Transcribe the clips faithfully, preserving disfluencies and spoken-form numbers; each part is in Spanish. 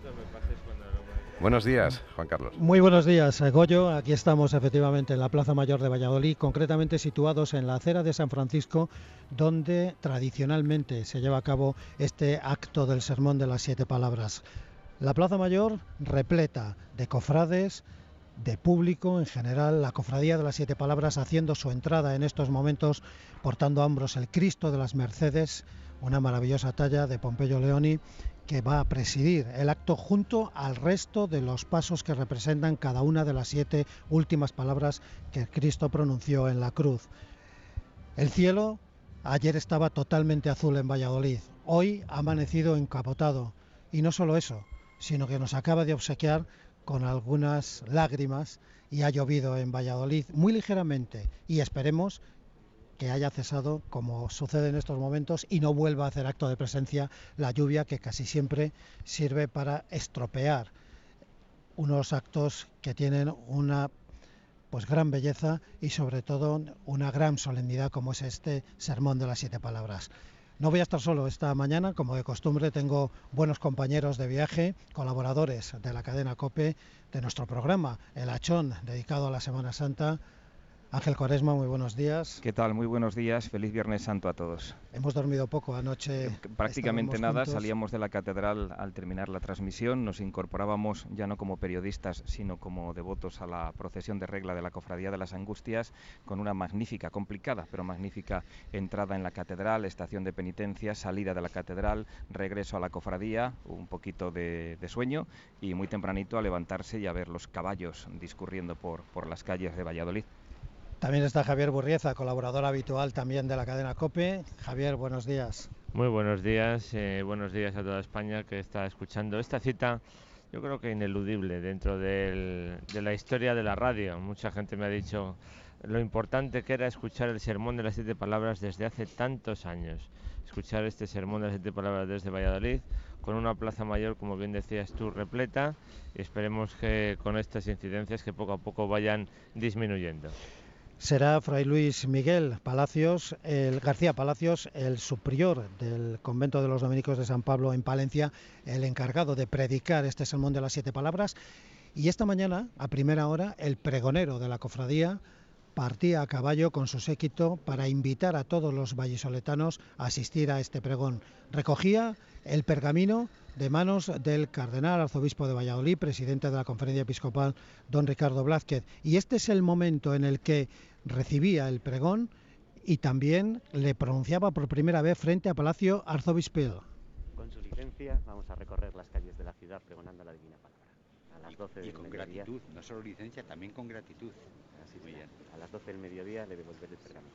Buenos días, Juan Carlos. Muy buenos días, Goyo. Aquí estamos efectivamente en la Plaza Mayor de Valladolid, concretamente situados en la acera de San Francisco, donde tradicionalmente se lleva a cabo este acto del Sermón de las Siete Palabras. La Plaza Mayor repleta de cofrades, de público en general, la Cofradía de las Siete Palabras haciendo su entrada en estos momentos, portando a hombros el Cristo de las Mercedes, una maravillosa talla de Pompeyo Leoni, que va a presidir el acto junto al resto de los pasos que representan cada una de las siete últimas palabras que Cristo pronunció en la cruz. El cielo ayer estaba totalmente azul en Valladolid, hoy ha amanecido encapotado, y no solo eso, sino que nos acaba de obsequiar con algunas lágrimas y ha llovido en Valladolid muy ligeramente, y esperemos que haya cesado, como sucede en estos momentos, y no vuelva a hacer acto de presencia la lluvia, que casi siempre sirve para estropear unos actos que tienen una pues gran belleza y sobre todo una gran solemnidad, como es este Sermón de las Siete Palabras. No voy a estar solo esta mañana, como de costumbre tengo buenos compañeros de viaje, colaboradores de la cadena COPE, de nuestro programa El Hachón, dedicado a la Semana Santa. Ángel Cuaresma, muy buenos días. ¿Qué tal? Muy buenos días. Feliz Viernes Santo a todos. Hemos dormido poco anoche. Eh, prácticamente nada. Juntos. Salíamos de la catedral al terminar la transmisión. Nos incorporábamos ya no como periodistas, sino como devotos a la procesión de regla de la Cofradía de las Angustias, con una magnífica, complicada, pero magnífica entrada en la catedral, estación de penitencia, salida de la catedral, regreso a la cofradía, un poquito de, de sueño y muy tempranito a levantarse y a ver los caballos discurriendo por, por las calles de Valladolid. También está Javier Burrieza, colaborador habitual también de la cadena COPE. Javier, buenos días. Muy buenos días, eh, buenos días a toda España que está escuchando esta cita, yo creo que ineludible dentro del, de la historia de la radio. Mucha gente me ha dicho lo importante que era escuchar el Sermón de las Siete Palabras desde hace tantos años. Escuchar este Sermón de las Siete Palabras desde Valladolid, con una plaza mayor, como bien decías tú, repleta, y esperemos que con estas incidencias que poco a poco vayan disminuyendo. Será Fray Luis Miguel Palacios, el García Palacios, el subprior del convento de los dominicos de San Pablo en Palencia, el encargado de predicar este sermón de las siete palabras. Y esta mañana, a primera hora, el pregonero de la cofradía partía a caballo con su séquito para invitar a todos los vallisoletanos a asistir a este pregón. Recogía el pergamino de manos del cardenal arzobispo de Valladolid, presidente de la Conferencia Episcopal, don Ricardo Blázquez. Y este es el momento en el que recibía el pregón y también le pronunciaba por primera vez frente a Palacio Arzobispil. Con su licencia vamos a recorrer las calles de la ciudad pregonando la divina palabra. A las doce y, y del con mediodía, gratitud, no solo licencia, también con gratitud. Así Muy bien. A las doce del mediodía le devolveré el pergamino.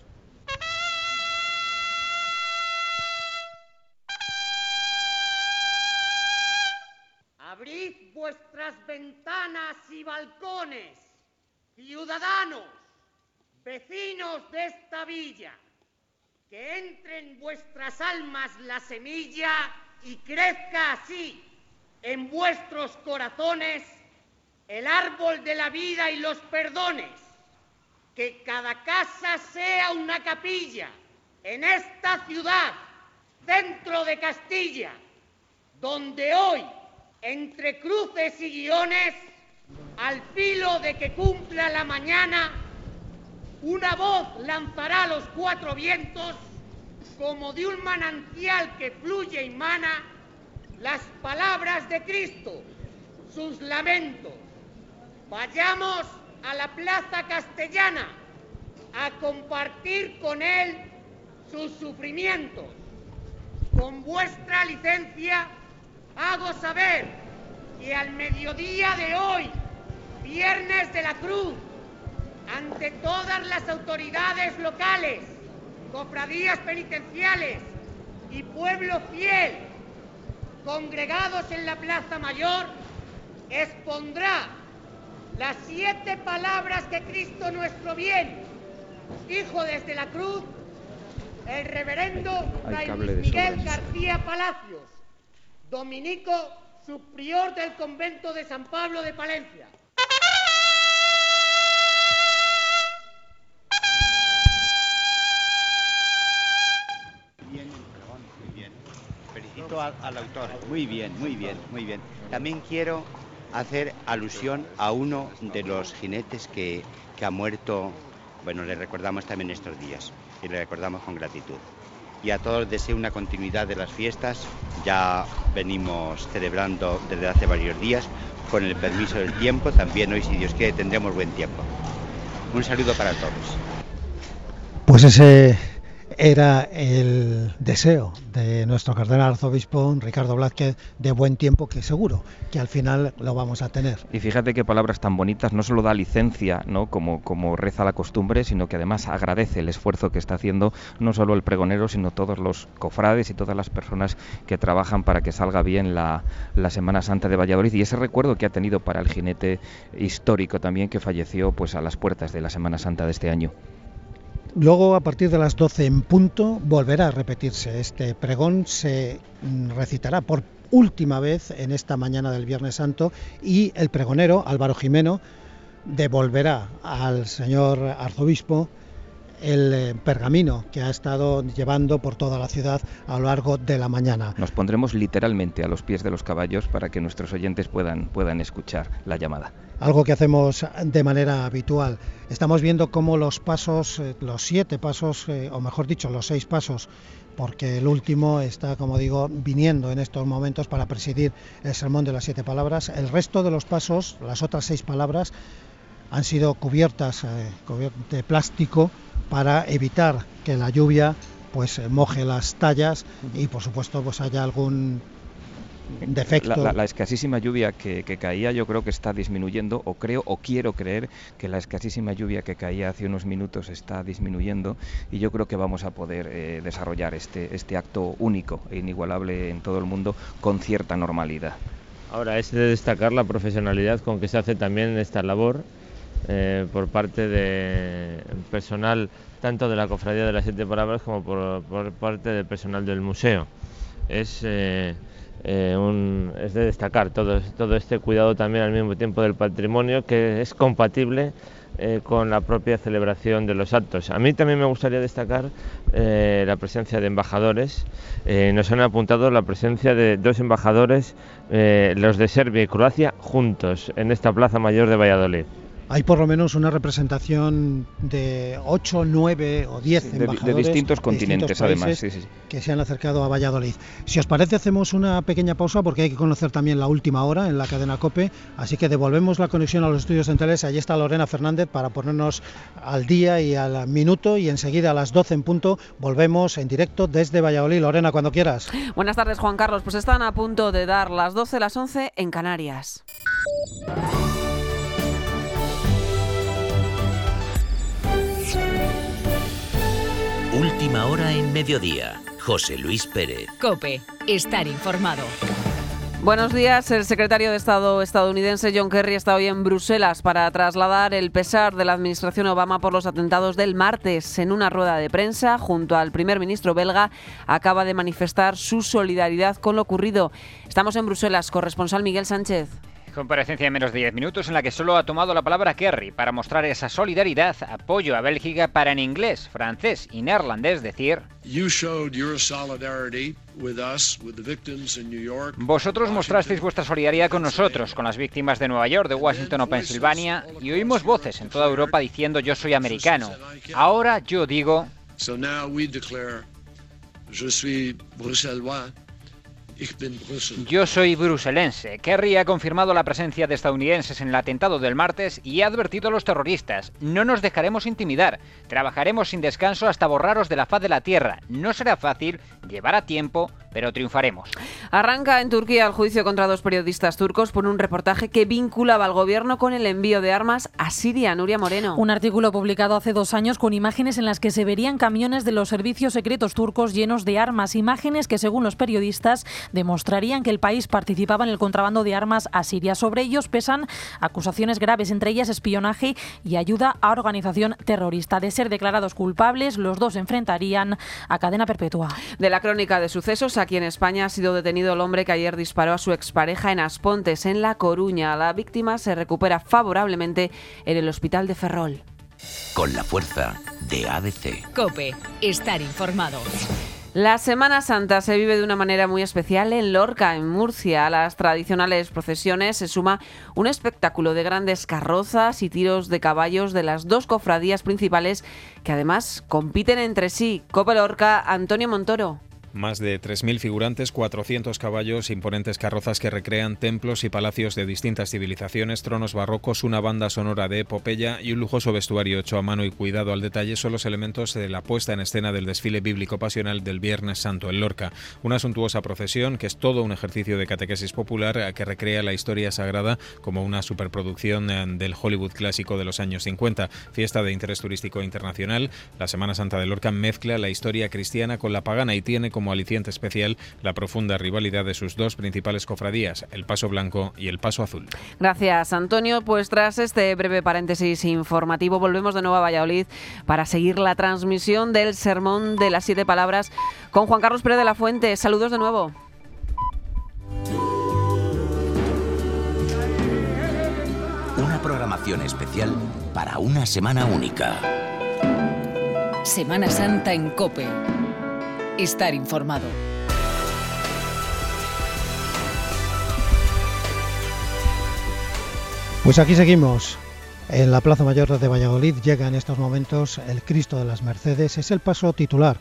Abrid vuestras ventanas y balcones, ciudadanos, vecinos de esta villa, que entre en vuestras almas la semilla y crezca así en vuestros corazones el árbol de la vida y los perdones. Que cada casa sea una capilla en esta ciudad, dentro de Castilla, donde hoy, entre cruces y guiones, al filo de que cumpla la mañana, una voz lanzará a los cuatro vientos, como de un manantial que fluye y mana, las palabras de Cristo, sus lamentos. Vayamos a la Plaza Castellana a compartir con Él sus sufrimientos. Con vuestra licencia, hago saber que al mediodía de hoy, Viernes de la Cruz, ante todas las autoridades locales, cofradías penitenciales y pueblo fiel, congregados en la Plaza Mayor, expondrá las siete palabras que Cristo nuestro bien dijo desde la cruz el reverendo Fray Luis Miguel García Palacios, dominico subprior del convento de San Pablo de Palencia. Bien, perdón, muy bien. Felicito respeto al, al autor. Muy bien, muy bien, muy bien. También quiero hacer alusión a uno de los jinetes que, que ha muerto. Bueno, le recordamos también estos días y le recordamos con gratitud. Y a todos deseo una continuidad de las fiestas. Ya venimos celebrando desde hace varios días, con el permiso del tiempo. También hoy, si Dios quiere, tendremos buen tiempo. Un saludo para todos. Pues ese era el deseo de nuestro cardenal arzobispo Ricardo Blázquez, de buen tiempo, que seguro que al final lo vamos a tener. Y fíjate qué palabras tan bonitas, no solo da licencia, ¿no?, como, como reza la costumbre, sino que además agradece el esfuerzo que está haciendo no solo el pregonero, sino todos los cofrades y todas las personas que trabajan para que salga bien la, la Semana Santa de Valladolid, y ese recuerdo que ha tenido para el jinete histórico también, que falleció pues a las puertas de la Semana Santa de este año. Luego, a partir de las doce en punto, volverá a repetirse. Este pregón se recitará por última vez en esta mañana del Viernes Santo, y el pregonero, Álvaro Jimeno, devolverá al señor arzobispo el eh, pergamino que ha estado llevando por toda la ciudad a lo largo de la mañana. Nos pondremos literalmente a los pies de los caballos para que nuestros oyentes puedan, puedan escuchar la llamada. Algo que hacemos de manera habitual. Estamos viendo cómo los pasos, eh, los siete pasos, eh, o mejor dicho, los seis pasos, porque el último está, como digo, viniendo en estos momentos para presidir el sermón de las siete palabras. El resto de los pasos, las otras seis palabras, han sido cubiertas eh, de plástico para evitar que la lluvia pues moje las tallas y, por supuesto, pues haya algún defecto. La, la, la escasísima lluvia que, que caía, yo creo que está disminuyendo, o creo o quiero creer que la escasísima lluvia que caía hace unos minutos está disminuyendo, y yo creo que vamos a poder eh, desarrollar este, este acto único e inigualable en todo el mundo con cierta normalidad. Ahora, es de destacar la profesionalidad con que se hace también esta labor eh, por parte de personal tanto de la Cofradía de las Siete Palabras como por, por parte del personal del museo. Es, eh, eh, un, es de destacar todo, todo este cuidado también al mismo tiempo del patrimonio, que es compatible eh, con la propia celebración de los actos. A mí también me gustaría destacar eh, la presencia de embajadores. Eh, nos han apuntado la presencia de dos embajadores, eh, los de Serbia y Croacia, juntos en esta Plaza Mayor de Valladolid. Hay por lo menos una representación de ocho, nueve o diez sí, embajadores de, de distintos continentes, distintos además, sí, sí. que se han acercado a Valladolid. Si os parece, hacemos una pequeña pausa porque hay que conocer también la última hora en la cadena COPE, así que devolvemos la conexión a los estudios centrales. Allí está Lorena Fernández para ponernos al día y al minuto, y enseguida a las doce en punto volvemos en directo desde Valladolid. Lorena, cuando quieras. Buenas tardes, Juan Carlos. Pues están a punto de dar las doce, las once en Canarias. Última hora en mediodía. José Luis Pérez. COPE. Estar informado. Buenos días. El secretario de Estado estadounidense John Kerry está hoy en Bruselas para trasladar el pesar de la administración Obama por los atentados del martes. En una rueda de prensa, junto al primer ministro belga, acaba de manifestar su solidaridad con lo ocurrido. Estamos en Bruselas. Corresponsal Miguel Sánchez. Comparecencia de menos de diez minutos en la que solo ha tomado la palabra Kerry para mostrar esa solidaridad, apoyo a Bélgica para en inglés, francés y neerlandés decir: vosotros mostrasteis vuestra solidaridad con nosotros, con las víctimas de Nueva York, de Washington o Pensilvania, y oímos voces en toda Europa diciendo yo soy americano. Ahora yo digo... Yo soy bruselense. Kerry ha confirmado la presencia de estadounidenses en el atentado del martes y ha advertido a los terroristas: no nos dejaremos intimidar, trabajaremos sin descanso hasta borraros de la faz de la tierra. No será fácil, llevará tiempo, pero triunfaremos. Arranca en Turquía el juicio contra dos periodistas turcos por un reportaje que vinculaba al gobierno con el envío de armas a Siria. Nuria Moreno. Un artículo publicado hace dos años con imágenes en las que se verían camiones de los servicios secretos turcos llenos de armas, imágenes que, según los periodistas, demostrarían que el país participaba en el contrabando de armas a Siria. Sobre ellos pesan acusaciones graves, entre ellas espionaje y ayuda a organización terrorista. De ser declarados culpables, los dos se enfrentarían a cadena perpetua. De la crónica de sucesos, aquí en España ha sido detenido el hombre que ayer disparó a su expareja en Aspontes, en La Coruña. La víctima se recupera favorablemente en el hospital de Ferrol. Con la fuerza de A B C. COPE. Estar informado. La Semana Santa se vive de una manera muy especial en Lorca, en Murcia. A las tradicionales procesiones se suma un espectáculo de grandes carrozas y tiros de caballos de las dos cofradías principales que además compiten entre sí. Cope Lorca, Antonio Montoro. Más de tres mil figurantes, cuatrocientos caballos, imponentes carrozas que recrean templos y palacios de distintas civilizaciones, tronos barrocos, una banda sonora de epopeya y un lujoso vestuario hecho a mano y cuidado al detalle son los elementos de la puesta en escena del desfile bíblico pasional del Viernes Santo en Lorca. Una suntuosa procesión que es todo un ejercicio de catequesis popular que recrea la historia sagrada como una superproducción del Hollywood clásico de los años cincuenta. Fiesta de interés turístico internacional, la Semana Santa de Lorca mezcla la historia cristiana con la pagana y tiene como como aliciente especial la profunda rivalidad de sus dos principales cofradías, el Paso Blanco y el Paso Azul. Gracias, Antonio. Pues tras este breve paréntesis informativo, volvemos de nuevo a Valladolid para seguir la transmisión del Sermón de las Siete Palabras con Juan Carlos Pérez de la Fuente. Saludos de nuevo. Una programación especial para una semana única. Semana Santa en COPE. Estar informado. Pues aquí seguimos. En la Plaza Mayor de Valladolid llega en estos momentos el Cristo de las Mercedes. Es el paso titular,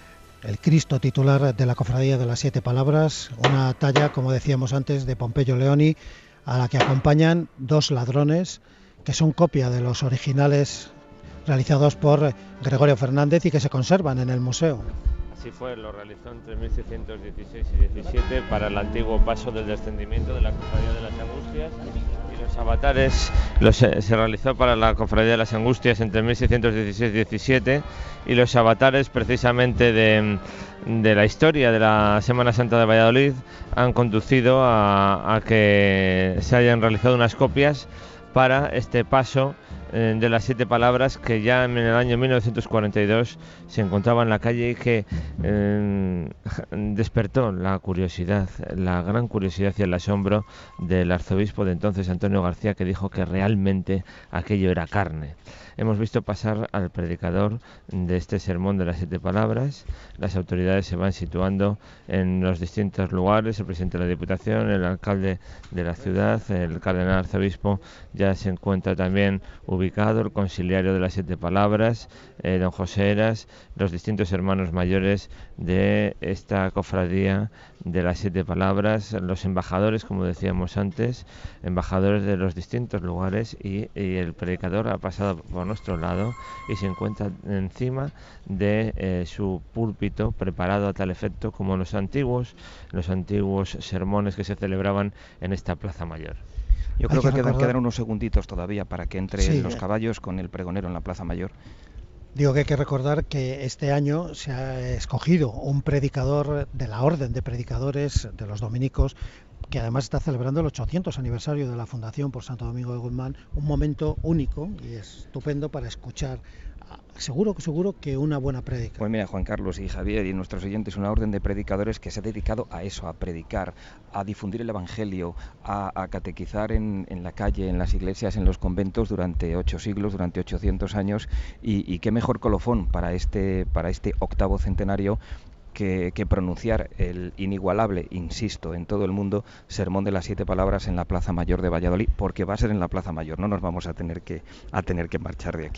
el Cristo titular de la Cofradía de las Siete Palabras. Una talla, como decíamos antes, de Pompeyo Leoni, a la que acompañan dos ladrones que son copia de los originales realizados por Gregorio Fernández y que se conservan en el museo. Así fue, lo realizó entre mil seiscientos dieciséis y diecisiete para el antiguo paso del descendimiento de la Cofradía de las Angustias, y los avatares los, eh, se realizó para la Cofradía de las Angustias entre mil seiscientos dieciséis y diecisiete, y los avatares precisamente de, de la historia de la Semana Santa de Valladolid han conducido a, a que se hayan realizado unas copias para este paso de las Siete Palabras, que ya en el año mil novecientos cuarenta y dos se encontraba en la calle y que eh, despertó la curiosidad, la gran curiosidad y el asombro del arzobispo de entonces, Antonio García, que dijo que realmente aquello era carne. Hemos visto pasar al predicador de este sermón de las Siete Palabras. Las autoridades se van situando en los distintos lugares, el presidente de la Diputación, el alcalde de la ciudad, el cardenal arzobispo ya se encuentra también ubicado, el conciliario de las Siete Palabras, eh, don José Eras, los distintos hermanos mayores de esta cofradía de las Siete Palabras, los embajadores, como decíamos antes, embajadores de los distintos lugares, y, y el predicador ha pasado por nuestro lado y se encuentra encima de eh, su púlpito preparado a tal efecto como los antiguos, los antiguos sermones que se celebraban en esta Plaza Mayor. Yo creo Hay que, que quedan, recordar- quedan unos segunditos todavía para que entre Sí. los caballos con el pregonero en la Plaza Mayor. Digo que hay que recordar que este año se ha escogido un predicador de la Orden de Predicadores de los Dominicos, que además está celebrando el ochocientos aniversario de la Fundación por Santo Domingo de Guzmán, un momento único y estupendo para escuchar, seguro, seguro que una buena prédica. Pues mira, Juan Carlos y Javier y nuestros oyentes, una orden de predicadores que se ha dedicado a eso, a predicar, a difundir el Evangelio, a, a catequizar en, en la calle, en las iglesias, en los conventos durante ocho siglos, durante ochocientos años, y, y qué mejor colofón para este, para este octavo centenario Que, que pronunciar el inigualable, insisto, en todo el mundo, Sermón de las Siete Palabras en la Plaza Mayor de Valladolid, porque va a ser en la Plaza Mayor, no nos vamos a tener que, a tener que marchar de aquí.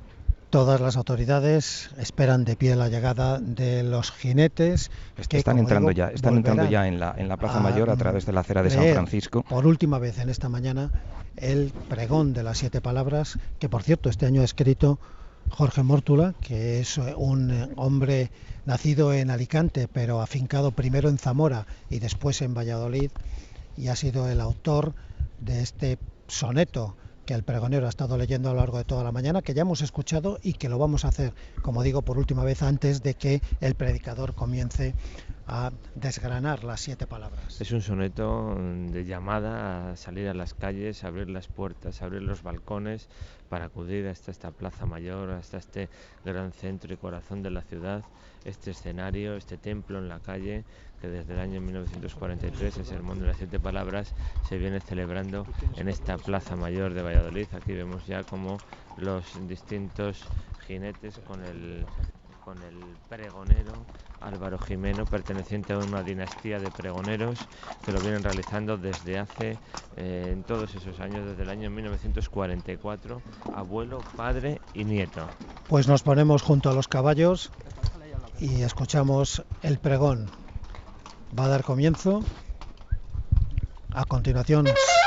Todas las autoridades esperan de pie la llegada de los jinetes. Que, están como entrando digo, ya, están entrando volverán ya en la, en la Plaza a Mayor a través de la acera de San leer Francisco. Por última vez en esta mañana el pregón de las Siete Palabras, que por cierto este año ha escrito Jorge Mórtula, que es un hombre nacido en Alicante, pero afincado primero en Zamora y después en Valladolid, y ha sido el autor de este soneto que el pregonero ha estado leyendo a lo largo de toda la mañana, que ya hemos escuchado y que lo vamos a hacer, como digo, por última vez antes de que el predicador comience a desgranar las siete palabras. Es un soneto de llamada a salir a las calles, a abrir las puertas, a abrir los balcones para acudir hasta esta Plaza Mayor, hasta este gran centro y corazón de la ciudad, este escenario, este templo en la calle, que desde el año mil novecientos cuarenta y tres, el Sermón de las Siete Palabras, se viene celebrando en esta Plaza Mayor de Valladolid. Aquí vemos ya como los distintos jinetes con el con el pregonero Álvaro Jimeno, perteneciente a una dinastía de pregoneros que lo vienen realizando desde hace, eh, en todos esos años, desde el año mil novecientos cuarenta y cuatro, abuelo, padre y nieto. Pues nos ponemos junto a los caballos y escuchamos el pregón. Va a dar comienzo. A continuación...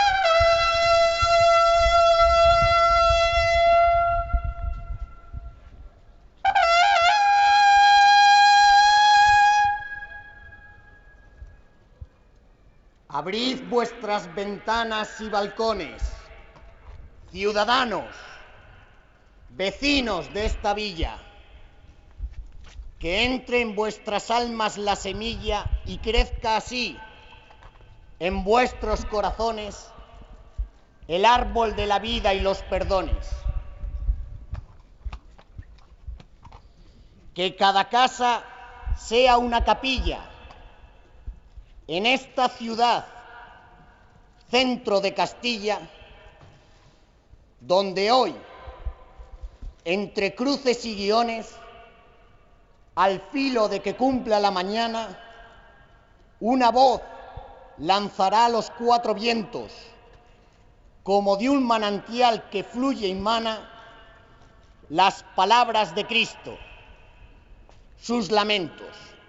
Abrid vuestras ventanas y balcones, ciudadanos, vecinos de esta villa, que entre en vuestras almas la semilla y crezca así en vuestros corazones el árbol de la vida y los perdones. Que cada casa sea una capilla en esta ciudad, centro de Castilla, donde hoy, entre cruces y guiones, al filo de que cumpla la mañana, una voz lanzará a los cuatro vientos, como de un manantial que fluye y mana, las palabras de Cristo, sus lamentos.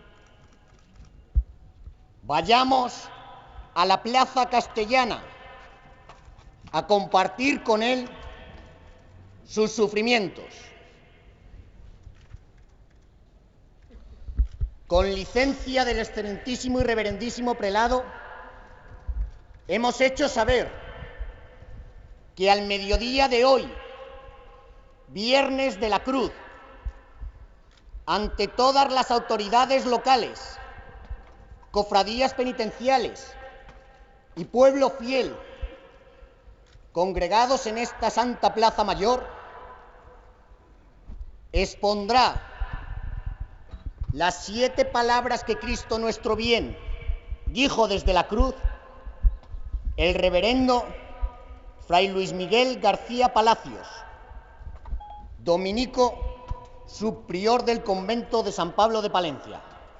Vayamos a la Plaza Castellana a compartir con él sus sufrimientos. Con licencia del excelentísimo y reverendísimo prelado, hemos hecho saber que al mediodía de hoy, Viernes de la Cruz, ante todas las autoridades locales, cofradías penitenciales y pueblo fiel congregados en esta Santa Plaza Mayor, expondrá las siete palabras que Cristo nuestro bien dijo desde la cruz el reverendo Fray Luis Miguel García Palacios, dominico subprior del convento de San Pablo de Palencia.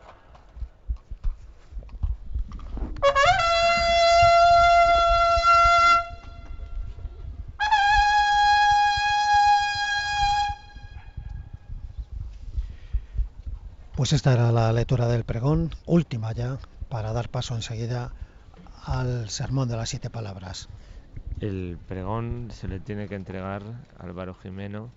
Pues esta era la lectura del pregón, última ya, para dar paso enseguida al sermón de las siete palabras. El pregón se le tiene que entregar a Álvaro Jimeno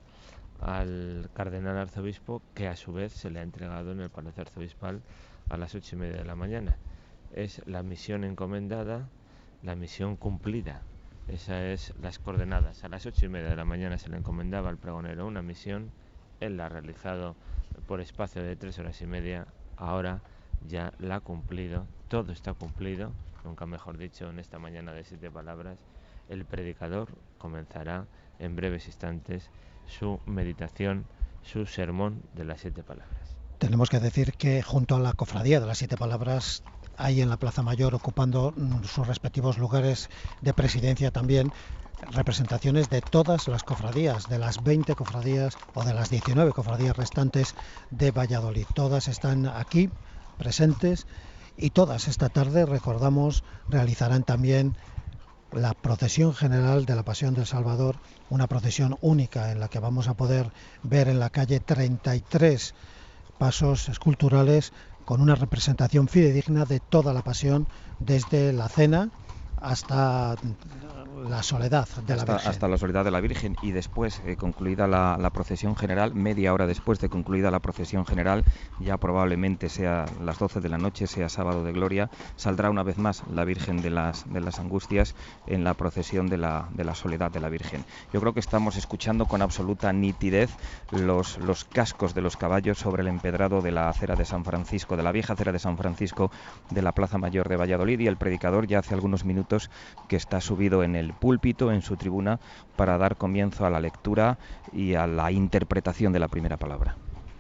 al cardenal arzobispo, que a su vez se le ha entregado en el Palacio Arzobispal a las ocho y media de la mañana. Es la misión encomendada, la misión cumplida. Esas es las coordenadas. A las ocho y media de la mañana se le encomendaba al pregonero una misión. Él la ha realizado por espacio de tres horas y media. Ahora ya la ha cumplido. Todo está cumplido, nunca mejor dicho, en esta mañana de siete palabras. El predicador comenzará en breves instantes su meditación, su sermón de las siete palabras. Tenemos que decir que junto a la cofradía de las siete palabras hay en la Plaza Mayor, ocupando sus respectivos lugares de presidencia también, representaciones de todas las cofradías, de las veinte cofradías o de las diecinueve cofradías restantes de Valladolid. Todas están aquí presentes y todas esta tarde, recordamos, realizarán también la procesión general de la Pasión del Salvador, una procesión única en la que vamos a poder ver en la calle treinta y tres pasos esculturales con una representación fidedigna de toda la Pasión, desde la cena hasta la soledad de hasta, la Virgen. Hasta la soledad de la Virgen. Y después, eh, concluida la, la procesión general, media hora después de concluida la procesión general, ya probablemente sea las doce de la noche, sea sábado de gloria, saldrá una vez más la Virgen de las, de las Angustias en la procesión de la, de la soledad de la Virgen. Yo creo que estamos escuchando con absoluta nitidez los, los cascos de los caballos sobre el empedrado de la acera de San Francisco, de la vieja acera de San Francisco de la Plaza Mayor de Valladolid, y el predicador ya hace algunos minutos que está subido en el púlpito, en su tribuna, para dar comienzo a la lectura y a la interpretación de la primera palabra.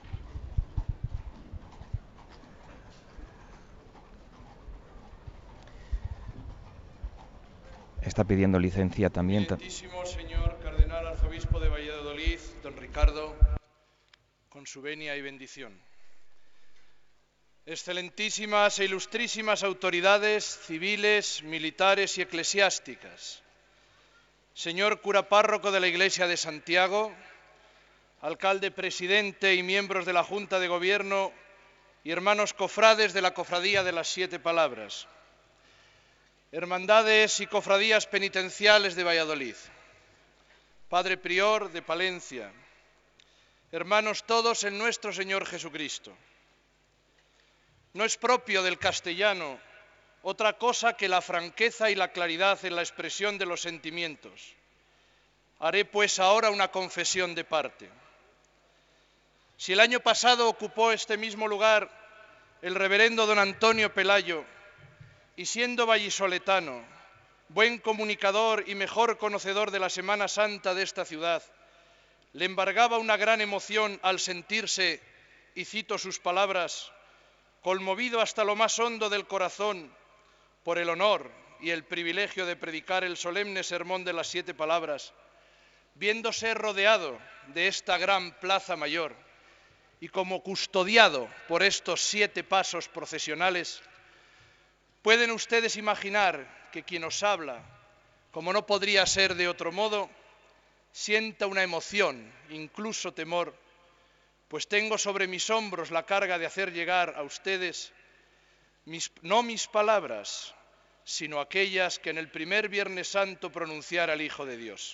Está pidiendo licencia también. Excelentísimo señor cardenal arzobispo de Valladolid, don Ricardo, con su venia y bendición. Excelentísimas e ilustrísimas autoridades civiles, militares y eclesiásticas, señor cura párroco de la Iglesia de Santiago, alcalde presidente y miembros de la Junta de Gobierno y hermanos cofrades de la Cofradía de las Siete Palabras, hermandades y cofradías penitenciales de Valladolid, Padre Prior de Palencia, hermanos todos en nuestro Señor Jesucristo. No es propio del castellano otra cosa que la franqueza y la claridad en la expresión de los sentimientos. Haré pues ahora una confesión de parte. Si el año pasado ocupó este mismo lugar el reverendo don Antonio Pelayo, y siendo vallisoletano, buen comunicador y mejor conocedor de la Semana Santa de esta ciudad, le embargaba una gran emoción al sentirse, y cito sus palabras, conmovido hasta lo más hondo del corazón por el honor y el privilegio de predicar el solemne sermón de las Siete Palabras, viéndose rodeado de esta gran plaza mayor y como custodiado por estos siete pasos procesionales, pueden ustedes imaginar que quien os habla, como no podría ser de otro modo, sienta una emoción, incluso temor, pues tengo sobre mis hombros la carga de hacer llegar a ustedes mis, no mis palabras, sino aquellas que en el primer Viernes Santo pronunciara el Hijo de Dios.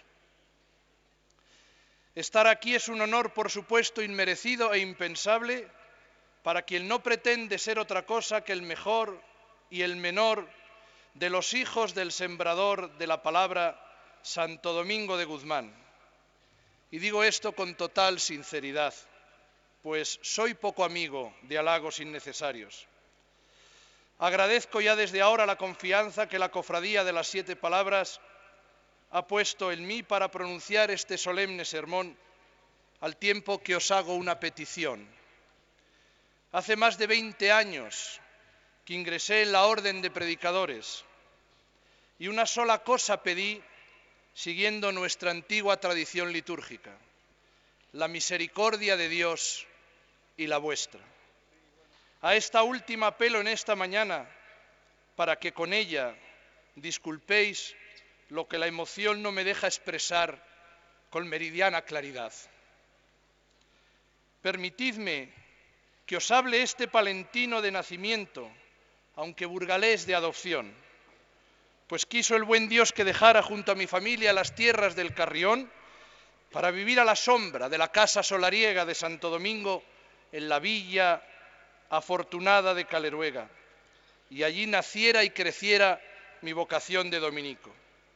Estar aquí es un honor, por supuesto, inmerecido e impensable para quien no pretende ser otra cosa que el mejor y el menor de los hijos del sembrador de la palabra, Santo Domingo de Guzmán. Y digo esto con total sinceridad, pues soy poco amigo de halagos innecesarios. Agradezco ya desde ahora la confianza que la Cofradía de las Siete Palabras ha puesto en mí para pronunciar este solemne sermón, al tiempo que os hago una petición. Hace más de veinte años que ingresé en la Orden de Predicadores y una sola cosa pedí, siguiendo nuestra antigua tradición litúrgica: la misericordia de Dios y la vuestra. A esta última apelo en esta mañana para que con ella disculpéis lo que la emoción no me deja expresar con meridiana claridad. Permitidme que os hable este palentino de nacimiento, aunque burgalés de adopción, pues quiso el buen Dios que dejara junto a mi familia las tierras del Carrión para vivir a la sombra de la casa solariega de Santo Domingo en la villa afortunada de Caleruega, y allí naciera y creciera mi vocación de dominico.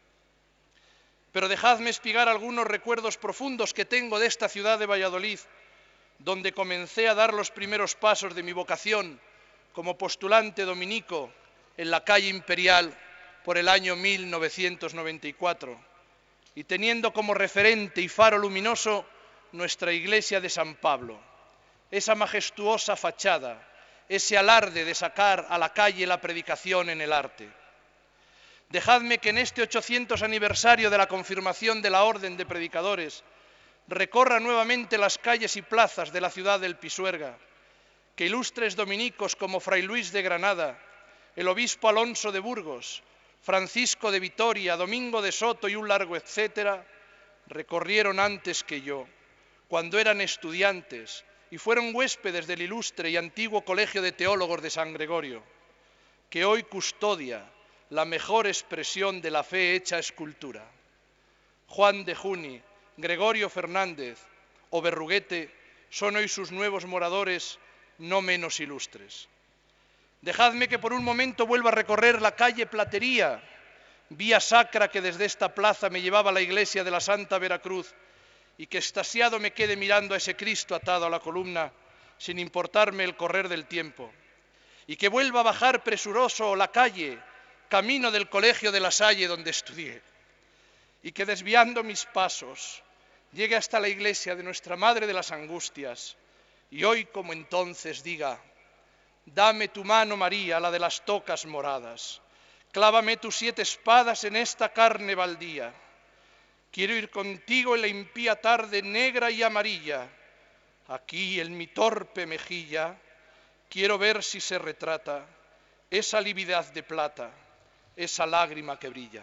Pero dejadme espigar algunos recuerdos profundos que tengo de esta ciudad de Valladolid, donde comencé a dar los primeros pasos de mi vocación como postulante dominico en la calle Imperial por el año mil novecientos noventa y cuatro, y teniendo como referente y faro luminoso nuestra iglesia de San Pablo, esa majestuosa fachada, ese alarde de sacar a la calle la predicación en el arte. Dejadme que en este ochocientos aniversario de la confirmación de la Orden de Predicadores recorra nuevamente las calles y plazas de la ciudad del Pisuerga, que ilustres dominicos como Fray Luis de Granada, el obispo Alonso de Burgos, Francisco de Vitoria, Domingo de Soto y un largo etcétera, recorrieron antes que yo, cuando eran estudiantes y fueron huéspedes del ilustre y antiguo Colegio de Teólogos de San Gregorio, que hoy custodia la mejor expresión de la fe hecha escultura. Juan de Juni, Gregorio Fernández o Berruguete son hoy sus nuevos moradores, no menos ilustres. Dejadme que por un momento vuelva a recorrer la calle Platería, vía sacra que desde esta plaza me llevaba a la iglesia de la Santa Veracruz, y que extasiado me quede mirando a ese Cristo atado a la columna, sin importarme el correr del tiempo, y que vuelva a bajar presuroso la calle, camino del Colegio de la Salle donde estudié, y que desviando mis pasos llegue hasta la iglesia de Nuestra Madre de las Angustias, y hoy como entonces diga: dame tu mano, María, la de las tocas moradas, clávame tus siete espadas en esta carne baldía. Quiero ir contigo en la impía tarde negra y amarilla, Aquí en mi torpe mejilla quiero ver si se retrata esa lividez de plata, esa lágrima que brilla.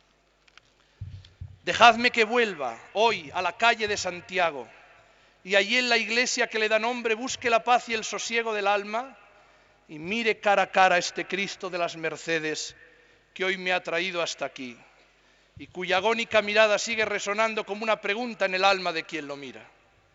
Dejadme que vuelva hoy a la calle de Santiago y allí en la iglesia que le da nombre busque la paz y el sosiego del alma y mire cara a cara a este Cristo de las Mercedes que hoy me ha traído hasta aquí y cuya agónica mirada sigue resonando como una pregunta en el alma de quien lo mira.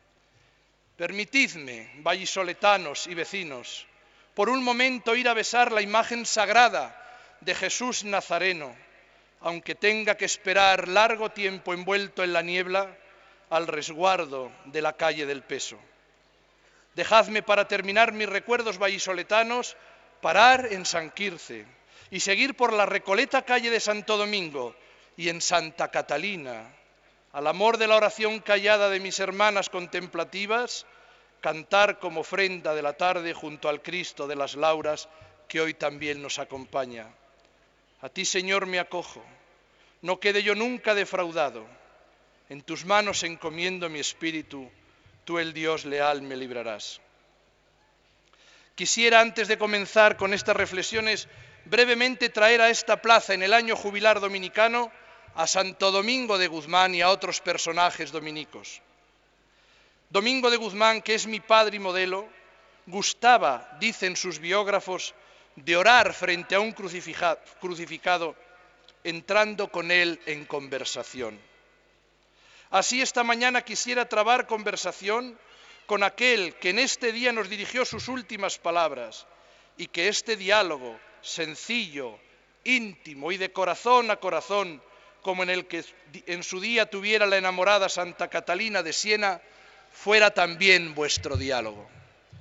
Permitidme, vallisoletanos y vecinos, por un momento ir a besar la imagen sagrada de Jesús Nazareno, aunque tenga que esperar largo tiempo envuelto en la niebla al resguardo de la calle del Peso. Dejadme para terminar mis recuerdos vallisoletanos parar en San Quirce y seguir por la recoleta calle de Santo Domingo y en Santa Catalina, al amor de la oración callada de mis hermanas contemplativas, cantar como ofrenda de la tarde junto al Cristo de las Lauras que hoy también nos acompaña. A ti, Señor, me acojo, no quede yo nunca defraudado, en tus manos encomiendo mi espíritu, tú el Dios leal me librarás. Quisiera, antes de comenzar con estas reflexiones, brevemente traer a esta plaza en el año jubilar dominicano a Santo Domingo de Guzmán y a otros personajes dominicos. Domingo de Guzmán, que es mi padre y modelo, gustaba, dicen sus biógrafos, de orar frente a un crucificado, entrando con él en conversación. Así esta mañana quisiera trabar conversación con aquel que en este día nos dirigió sus últimas palabras y que este diálogo sencillo, íntimo y de corazón a corazón, como en el que en su día tuviera la enamorada Santa Catalina de Siena, fuera también vuestro diálogo.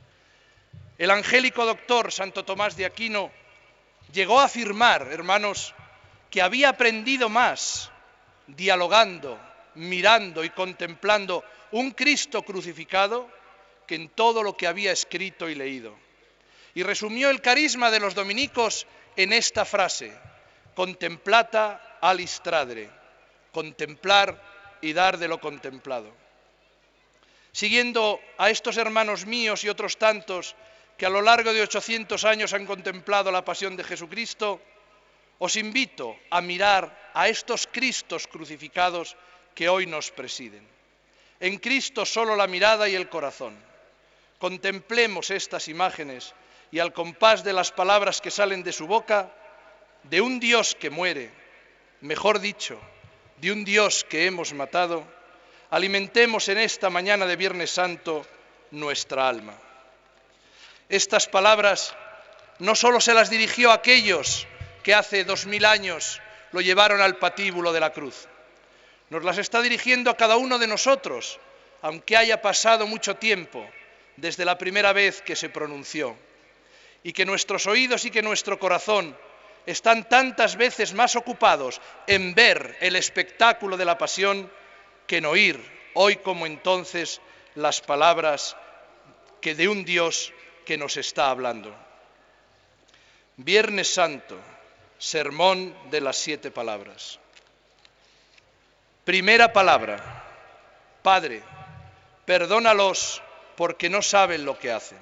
El angélico doctor Santo Tomás de Aquino llegó a afirmar, hermanos, que había aprendido más dialogando, mirando y contemplando un Cristo crucificado que en todo lo que había escrito y leído. Y resumió el carisma de los dominicos en esta frase: contemplata alistradre, contemplar y dar de lo contemplado. Siguiendo a estos hermanos míos y otros tantos que a lo largo de ochocientos años han contemplado la pasión de Jesucristo, os invito a mirar a estos Cristos crucificados que hoy nos presiden. En Cristo solo la mirada y el corazón. Contemplemos estas imágenes y al compás de las palabras que salen de su boca, de un Dios que muere, mejor dicho, de un Dios que hemos matado, alimentemos en esta mañana de Viernes Santo nuestra alma. Estas palabras no solo se las dirigió a aquellos que hace dos mil años lo llevaron al patíbulo de la cruz. Nos las está dirigiendo a cada uno de nosotros, aunque haya pasado mucho tiempo desde la primera vez que se pronunció, y que nuestros oídos y que nuestro corazón están tantas veces más ocupados en ver el espectáculo de la pasión que en oír, hoy como entonces, las palabras que de un Dios que nos está hablando. Viernes Santo, sermón de las siete palabras. Primera palabra: Padre, perdónalos porque no saben lo que hacen.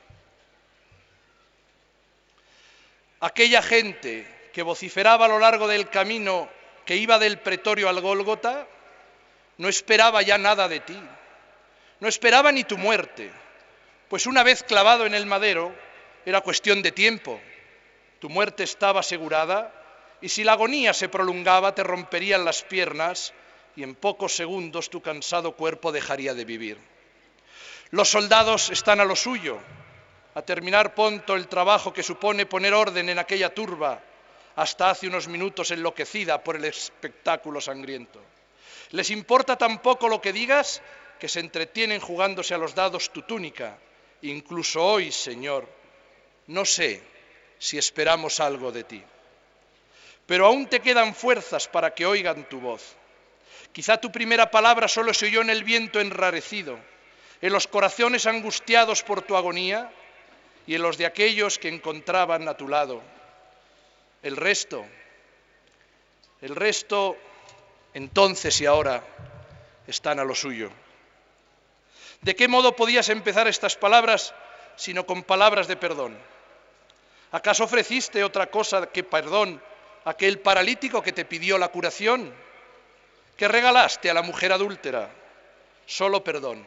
Aquella gente que vociferaba a lo largo del camino que iba del pretorio al Gólgota no esperaba ya nada de ti, no esperaba ni tu muerte, pues una vez clavado en el madero era cuestión de tiempo. Tu muerte estaba asegurada y si la agonía se prolongaba te romperían las piernas y en pocos segundos tu cansado cuerpo dejaría de vivir. Los soldados están a lo suyo, a terminar pronto el trabajo que supone poner orden en aquella turba, hasta hace unos minutos enloquecida por el espectáculo sangriento. Les importa tan poco lo que digas que se entretienen jugándose a los dados tu túnica. Incluso hoy, Señor, no sé si esperamos algo de ti. Pero aún te quedan fuerzas para que oigan tu voz. Quizá tu primera palabra solo se oyó en el viento enrarecido, en los corazones angustiados por tu agonía y en los de aquellos que encontraban a tu lado. El resto, el resto, entonces y ahora, están a lo suyo. ¿De qué modo podías empezar estas palabras sino con palabras de perdón? ¿Acaso ofreciste otra cosa que perdón a aquel paralítico que te pidió la curación? ¿Qué regalaste a la mujer adúltera? Solo perdón.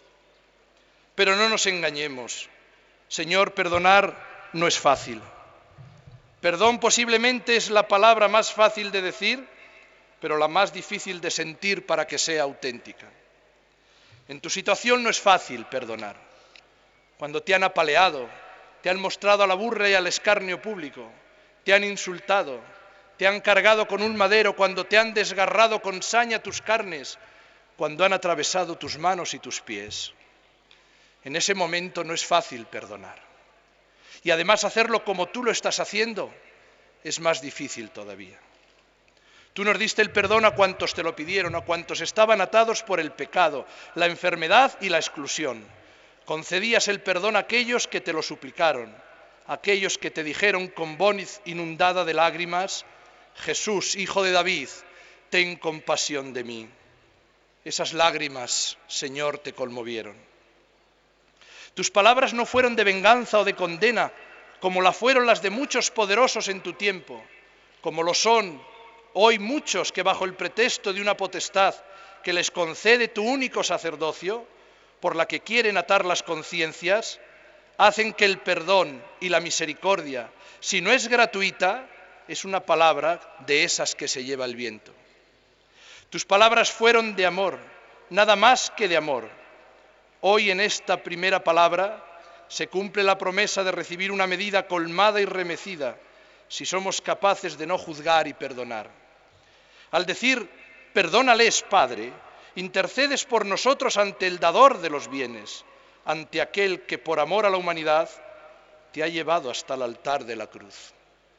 Pero no nos engañemos. Señor, perdonar no es fácil. Perdón posiblemente es la palabra más fácil de decir, pero la más difícil de sentir para que sea auténtica. En tu situación no es fácil perdonar. Cuando te han apaleado, te han mostrado a la burla y al escarnio público, te han insultado, te han cargado con un madero, cuando te han desgarrado con saña tus carnes, cuando han atravesado tus manos y tus pies. En ese momento no es fácil perdonar. Y además hacerlo como tú lo estás haciendo es más difícil todavía. Tú nos diste el perdón a cuantos te lo pidieron, a cuantos estaban atados por el pecado, la enfermedad y la exclusión. Concedías el perdón a aquellos que te lo suplicaron, a aquellos que te dijeron con voz inundada de lágrimas: Jesús, hijo de David, ten compasión de mí. Esas lágrimas, Señor, te conmovieron. Tus palabras no fueron de venganza o de condena, como la fueron las de muchos poderosos en tu tiempo, como lo son hoy muchos que bajo el pretexto de una potestad que les concede tu único sacerdocio, por la que quieren atar las conciencias, hacen que el perdón y la misericordia, si no es gratuita, es una palabra de esas que se lleva el viento. Tus palabras fueron de amor, nada más que de amor. Hoy en esta primera palabra se cumple la promesa de recibir una medida colmada y remecida, si somos capaces de no juzgar y perdonar. Al decir, perdónales, Padre, intercedes por nosotros ante el dador de los bienes, ante aquel que por amor a la humanidad te ha llevado hasta el altar de la cruz.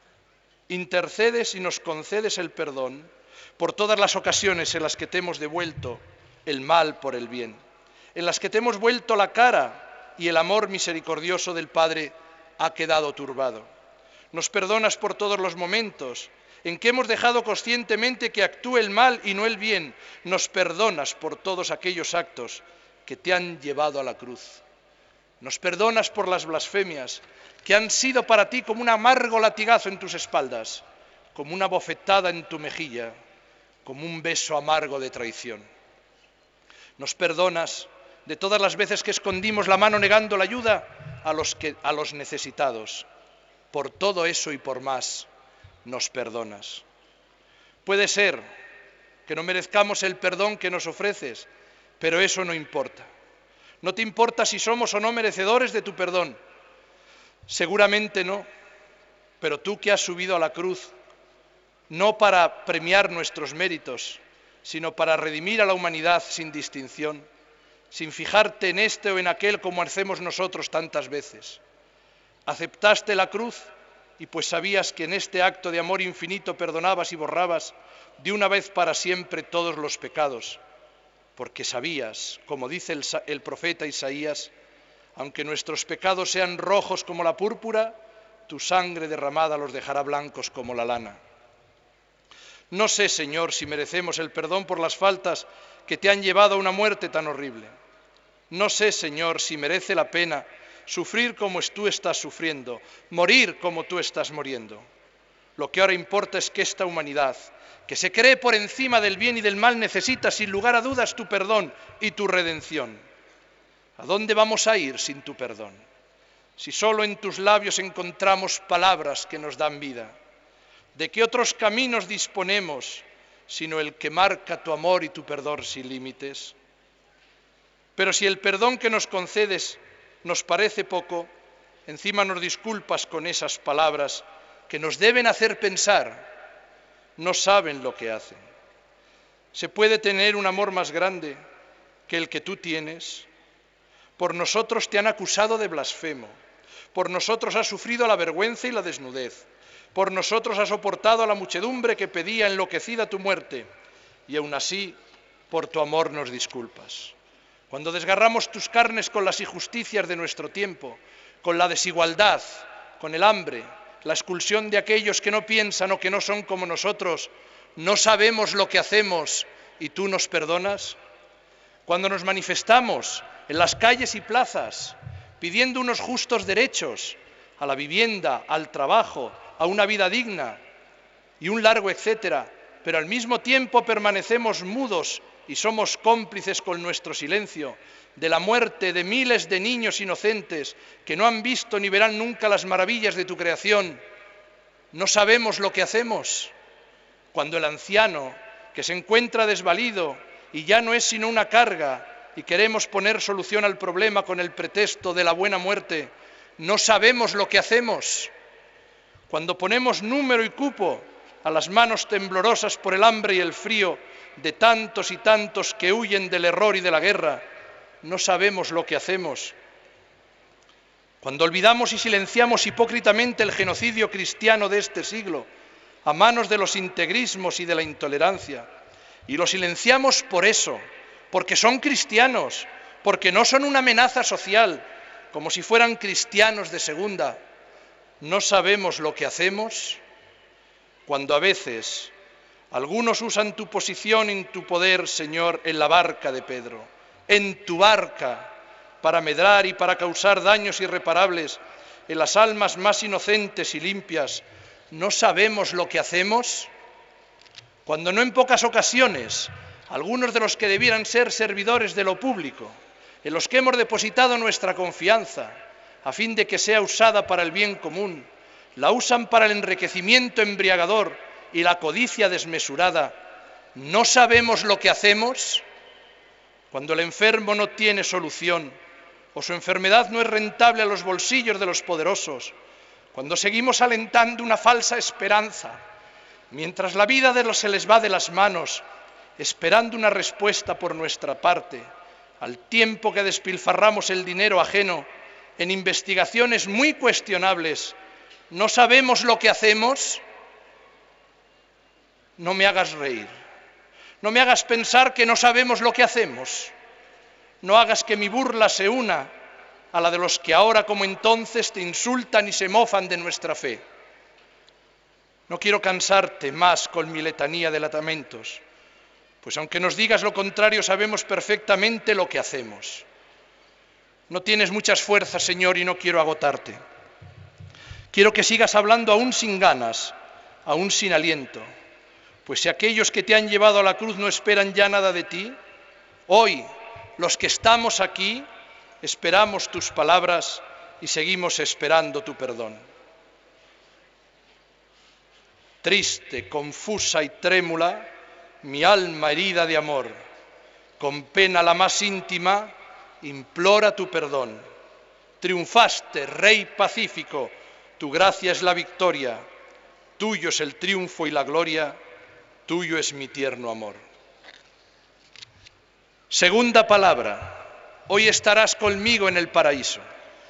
Intercedes y nos concedes el perdón por todas las ocasiones en las que te hemos devuelto el mal por el bien, en las que te hemos vuelto la cara y el amor misericordioso del Padre ha quedado turbado. Nos perdonas por todos los momentos en que hemos dejado conscientemente que actúe el mal y no el bien. Nos perdonas por todos aquellos actos que te han llevado a la cruz. Nos perdonas por las blasfemias que han sido para ti como un amargo latigazo en tus espaldas, como una bofetada en tu mejilla, como un beso amargo de traición. Nos perdonas de todas las veces que escondimos la mano negando la ayuda a los, que, a los necesitados. Por todo eso y por más, nos perdonas. Puede ser que no merezcamos el perdón que nos ofreces, pero eso no importa. No te importa si somos o no merecedores de tu perdón. Seguramente no, pero tú que has subido a la cruz, no para premiar nuestros méritos, sino para redimir a la humanidad sin distinción, sin fijarte en este o en aquel como hacemos nosotros tantas veces. Aceptaste la cruz y pues sabías que en este acto de amor infinito perdonabas y borrabas de una vez para siempre todos los pecados, porque sabías, como dice el, el profeta Isaías, aunque nuestros pecados sean rojos como la púrpura, tu sangre derramada los dejará blancos como la lana. No sé, Señor, si merecemos el perdón por las faltas que te han llevado a una muerte tan horrible. No sé, Señor, si merece la pena sufrir como tú estás sufriendo, morir como tú estás muriendo. Lo que ahora importa es que esta humanidad, que se cree por encima del bien y del mal, necesita sin lugar a dudas tu perdón y tu redención. ¿A dónde vamos a ir sin tu perdón? Si solo en tus labios encontramos palabras que nos dan vida. ¿De qué otros caminos disponemos sino el que marca tu amor y tu perdón sin límites? Pero si el perdón que nos concedes nos parece poco, encima nos disculpas con esas palabras que nos deben hacer pensar. No saben lo que hacen. ¿Se puede tener un amor más grande que el que tú tienes? Por nosotros te han acusado de blasfemo. Por nosotros has sufrido la vergüenza y la desnudez. Por nosotros has soportado a la muchedumbre que pedía enloquecida tu muerte. Y aún así, por tu amor nos disculpas. Cuando desgarramos tus carnes con las injusticias de nuestro tiempo, con la desigualdad, con el hambre, la expulsión de aquellos que no piensan o que no son como nosotros, no sabemos lo que hacemos y tú nos perdonas. Cuando nos manifestamos en las calles y plazas, pidiendo unos justos derechos a la vivienda, al trabajo, a una vida digna y un largo etcétera, pero al mismo tiempo permanecemos mudos y somos cómplices con nuestro silencio de la muerte de miles de niños inocentes que no han visto ni verán nunca las maravillas de tu creación. No sabemos lo que hacemos cuando el anciano, que se encuentra desvalido y ya no es sino una carga, y queremos poner solución al problema con el pretexto de la buena muerte, no sabemos lo que hacemos. Cuando ponemos número y cupo a las manos temblorosas por el hambre y el frío de tantos y tantos que huyen del error y de la guerra, no sabemos lo que hacemos. Cuando olvidamos y silenciamos hipócritamente el genocidio cristiano de este siglo a manos de los integrismos y de la intolerancia, y lo silenciamos por eso, porque son cristianos, porque no son una amenaza social, como si fueran cristianos de segunda, ¿no sabemos lo que hacemos? Cuando a veces algunos usan tu posición y tu poder, Señor, en la barca de Pedro, en tu barca, para medrar y para causar daños irreparables en las almas más inocentes y limpias, ¿no sabemos lo que hacemos? Cuando no en pocas ocasiones algunos de los que debieran ser servidores de lo público, en los que hemos depositado nuestra confianza, a fin de que sea usada para el bien común, la usan para el enriquecimiento embriagador y la codicia desmesurada, ¿no sabemos lo que hacemos? Cuando el enfermo no tiene solución, o su enfermedad no es rentable a los bolsillos de los poderosos, cuando seguimos alentando una falsa esperanza, mientras la vida de los se les va de las manos, esperando una respuesta por nuestra parte, al tiempo que despilfarramos el dinero ajeno en investigaciones muy cuestionables, ¿no sabemos lo que hacemos? No me hagas reír, no me hagas pensar que no sabemos lo que hacemos, no hagas que mi burla se una a la de los que ahora como entonces te insultan y se mofan de nuestra fe. No quiero cansarte más con mi letanía de lamentos, pues aunque nos digas lo contrario, sabemos perfectamente lo que hacemos. No tienes muchas fuerzas, Señor, y no quiero agotarte. Quiero que sigas hablando aún sin ganas, aún sin aliento, pues si aquellos que te han llevado a la cruz no esperan ya nada de ti, hoy, los que estamos aquí, esperamos tus palabras y seguimos esperando tu perdón. Triste, confusa y trémula, mi alma herida de amor, con pena la más íntima, implora tu perdón. Triunfaste, Rey pacífico, tu gracia es la victoria, tuyo es el triunfo y la gloria, tuyo es mi tierno amor. Segunda palabra, hoy estarás conmigo en el paraíso.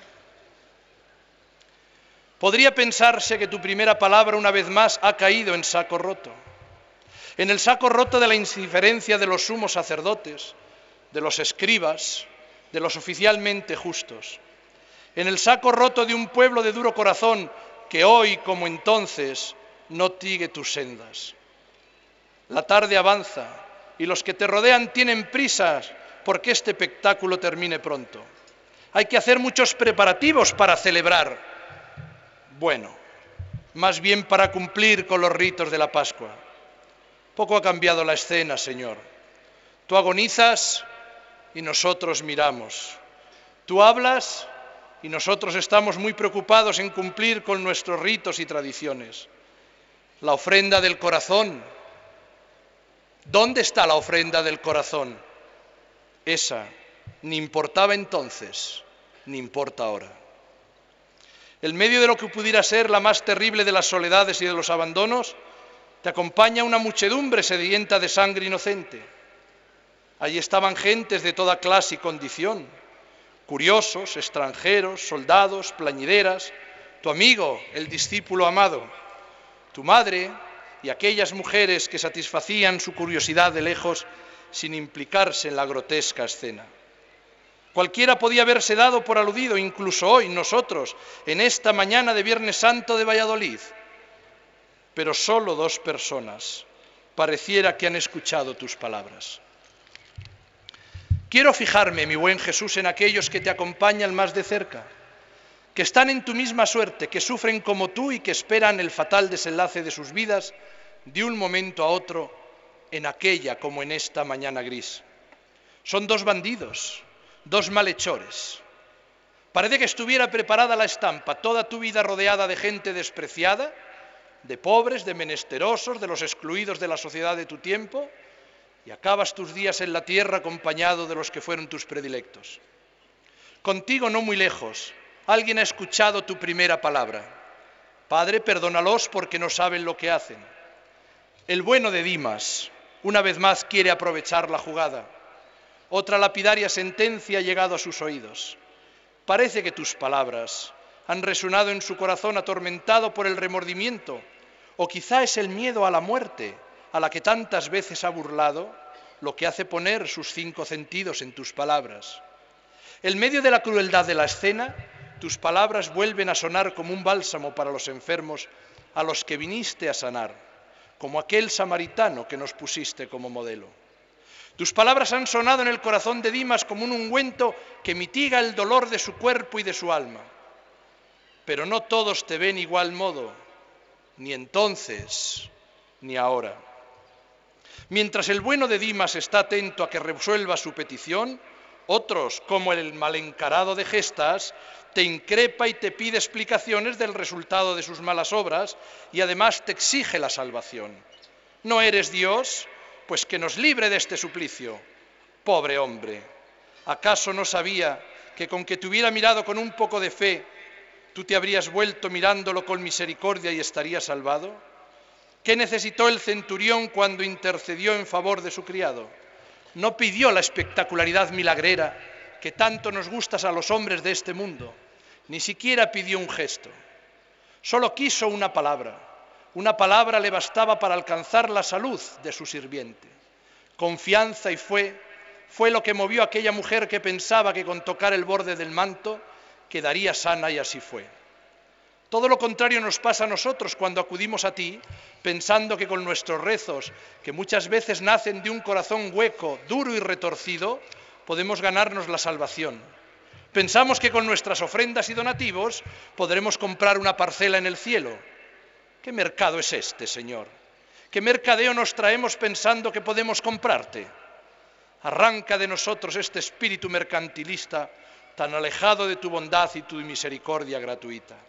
Podría pensarse que tu primera palabra una vez más ha caído en saco roto. En el saco roto de la indiferencia de los sumos sacerdotes, de los escribas, de los oficialmente justos. En el saco roto de un pueblo de duro corazón que hoy, como entonces, no sigue tus sendas. La tarde avanza y los que te rodean tienen prisas porque este espectáculo termine pronto. Hay que hacer muchos preparativos para celebrar. Bueno, más bien para cumplir con los ritos de la Pascua. Poco ha cambiado la escena, Señor. Tú agonizas y nosotros miramos. Tú hablas y nosotros estamos muy preocupados en cumplir con nuestros ritos y tradiciones. La ofrenda del corazón. ¿Dónde está la ofrenda del corazón? Esa ni importaba entonces, ni importa ahora. En medio de lo que pudiera ser la más terrible de las soledades y de los abandonos, te acompaña una muchedumbre sedienta de sangre inocente. Allí estaban gentes de toda clase y condición, curiosos, extranjeros, soldados, plañideras, tu amigo, el discípulo amado, tu madre y aquellas mujeres que satisfacían su curiosidad de lejos sin implicarse en la grotesca escena. Cualquiera podía haberse dado por aludido, incluso hoy, nosotros, en esta mañana de Viernes Santo de Valladolid, pero solo dos personas pareciera que han escuchado tus palabras. Quiero fijarme, mi buen Jesús, en aquellos que te acompañan más de cerca, que están en tu misma suerte, que sufren como tú y que esperan el fatal desenlace de sus vidas de un momento a otro, en aquella como en esta mañana gris. Son dos bandidos, dos malhechores. Parece que estuviera preparada la estampa, toda tu vida rodeada de gente despreciada, de pobres, de menesterosos, de los excluidos de la sociedad de tu tiempo, y acabas tus días en la tierra acompañado de los que fueron tus predilectos. Contigo no muy lejos, alguien ha escuchado tu primera palabra. Padre, perdónalos porque no saben lo que hacen. El bueno de Dimas, una vez más, quiere aprovechar la jugada. Otra lapidaria sentencia ha llegado a sus oídos. Parece que tus palabras han resonado en su corazón atormentado por el remordimiento, o quizá es el miedo a la muerte, a la que tantas veces ha burlado, lo que hace poner sus cinco sentidos en tus palabras. En medio de la crueldad de la escena, tus palabras vuelven a sonar como un bálsamo para los enfermos a los que viniste a sanar, como aquel samaritano que nos pusiste como modelo. Tus palabras han sonado en el corazón de Dimas como un ungüento que mitiga el dolor de su cuerpo y de su alma. Pero no todos te ven igual modo, ni entonces, ni ahora. Mientras el bueno de Dimas está atento a que resuelva su petición, otros, como el malencarado de Gestas, te increpa y te pide explicaciones del resultado de sus malas obras y además te exige la salvación. ¿No eres Dios? Pues que nos libre de este suplicio. Pobre hombre, ¿acaso no sabía que con que te hubiera mirado con un poco de fe, tú te habrías vuelto mirándolo con misericordia y estarías salvado? ¿Qué necesitó el centurión cuando intercedió en favor de su criado? No pidió la espectacularidad milagrera que tanto nos gusta a los hombres de este mundo, ni siquiera pidió un gesto. Solo quiso una palabra. Una palabra le bastaba para alcanzar la salud de su sirviente. Confianza y fue, fue lo que movió a aquella mujer que pensaba que con tocar el borde del manto quedaría sana, y así fue. Todo lo contrario nos pasa a nosotros cuando acudimos a ti, pensando que con nuestros rezos, que muchas veces nacen de un corazón hueco, duro y retorcido, podemos ganarnos la salvación. Pensamos que con nuestras ofrendas y donativos podremos comprar una parcela en el cielo. ¿Qué mercado es este, Señor? ¿Qué mercadeo nos traemos pensando que podemos comprarte? Arranca de nosotros este espíritu mercantilista tan alejado de tu bondad y tu misericordia gratuita.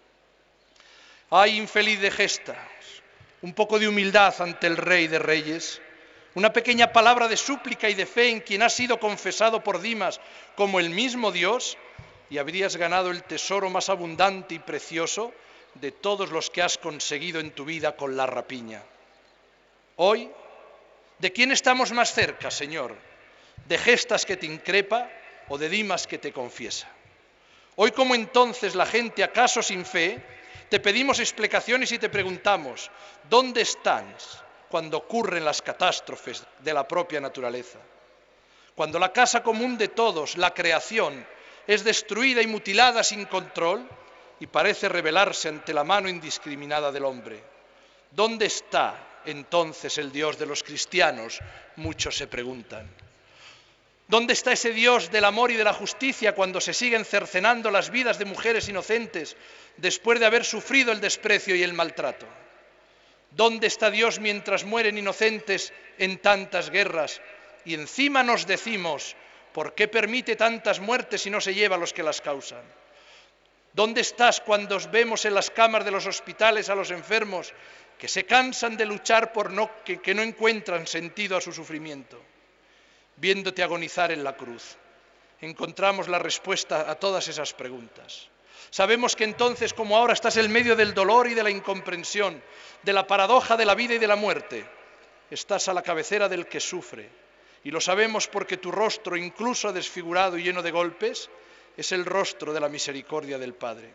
¡Ay, infeliz de Gestas! Un poco de humildad ante el Rey de Reyes, una pequeña palabra de súplica y de fe en quien ha sido confesado por Dimas como el mismo Dios, y habrías ganado el tesoro más abundante y precioso de todos los que has conseguido en tu vida con la rapiña. Hoy, ¿de quién estamos más cerca, Señor? ¿De Gestas que te increpa o de Dimas que te confiesa? Hoy, como entonces la gente, acaso sin fe, te pedimos explicaciones y te preguntamos, ¿dónde estás cuando ocurren las catástrofes de la propia naturaleza? Cuando la casa común de todos, la creación, es destruida y mutilada sin control, y parece rebelarse ante la mano indiscriminada del hombre. ¿Dónde está entonces el Dios de los cristianos? Muchos se preguntan. ¿Dónde está ese Dios del amor y de la justicia cuando se siguen cercenando las vidas de mujeres inocentes después de haber sufrido el desprecio y el maltrato? ¿Dónde está Dios mientras mueren inocentes en tantas guerras? Y encima nos decimos, ¿por qué permite tantas muertes y no se lleva a los que las causan? ¿Dónde estás cuando os vemos en las camas de los hospitales a los enfermos que se cansan de luchar por no, que, que no encuentran sentido a su sufrimiento? Viéndote agonizar en la cruz, encontramos la respuesta a todas esas preguntas. Sabemos que entonces, como ahora, estás en medio del dolor y de la incomprensión, de la paradoja de la vida y de la muerte. Estás a la cabecera del que sufre, y lo sabemos porque tu rostro, incluso desfigurado y lleno de golpes, es el rostro de la misericordia del Padre.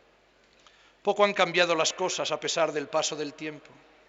Poco han cambiado las cosas a pesar del paso del tiempo.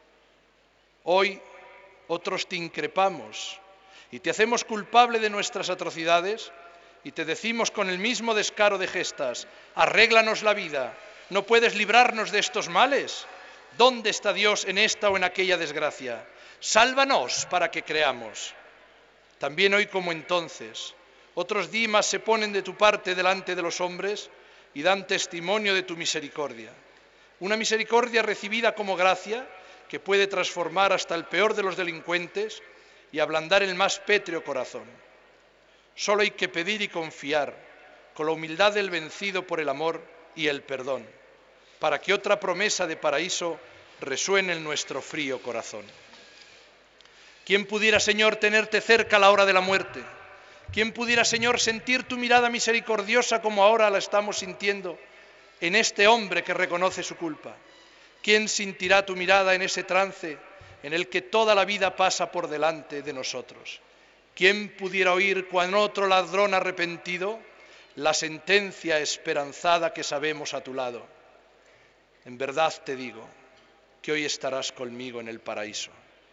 Hoy otros te increpamos y te hacemos culpable de nuestras atrocidades y te decimos con el mismo descaro de Gestas, arréglanos la vida, ¿no puedes librarnos de estos males? ¿Dónde está Dios en esta o en aquella desgracia? Sálvanos para que creamos. También hoy como entonces, otros dimas se ponen de tu parte delante de los hombres y dan testimonio de tu misericordia. Una misericordia recibida como gracia que puede transformar hasta el peor de los delincuentes y ablandar el más pétreo corazón. Solo hay que pedir y confiar con la humildad del vencido por el amor y el perdón, para que otra promesa de paraíso resuene en nuestro frío corazón. ¿Quién pudiera, Señor, tenerte cerca a la hora de la muerte? ¿Quién pudiera, Señor, sentir tu mirada misericordiosa como ahora la estamos sintiendo en este hombre que reconoce su culpa? ¿Quién sentirá tu mirada en ese trance en el que toda la vida pasa por delante de nosotros? ¿Quién pudiera oír cuando otro ladrón arrepentido la sentencia esperanzada que sabemos a tu lado? En verdad te digo que hoy estarás conmigo en el paraíso.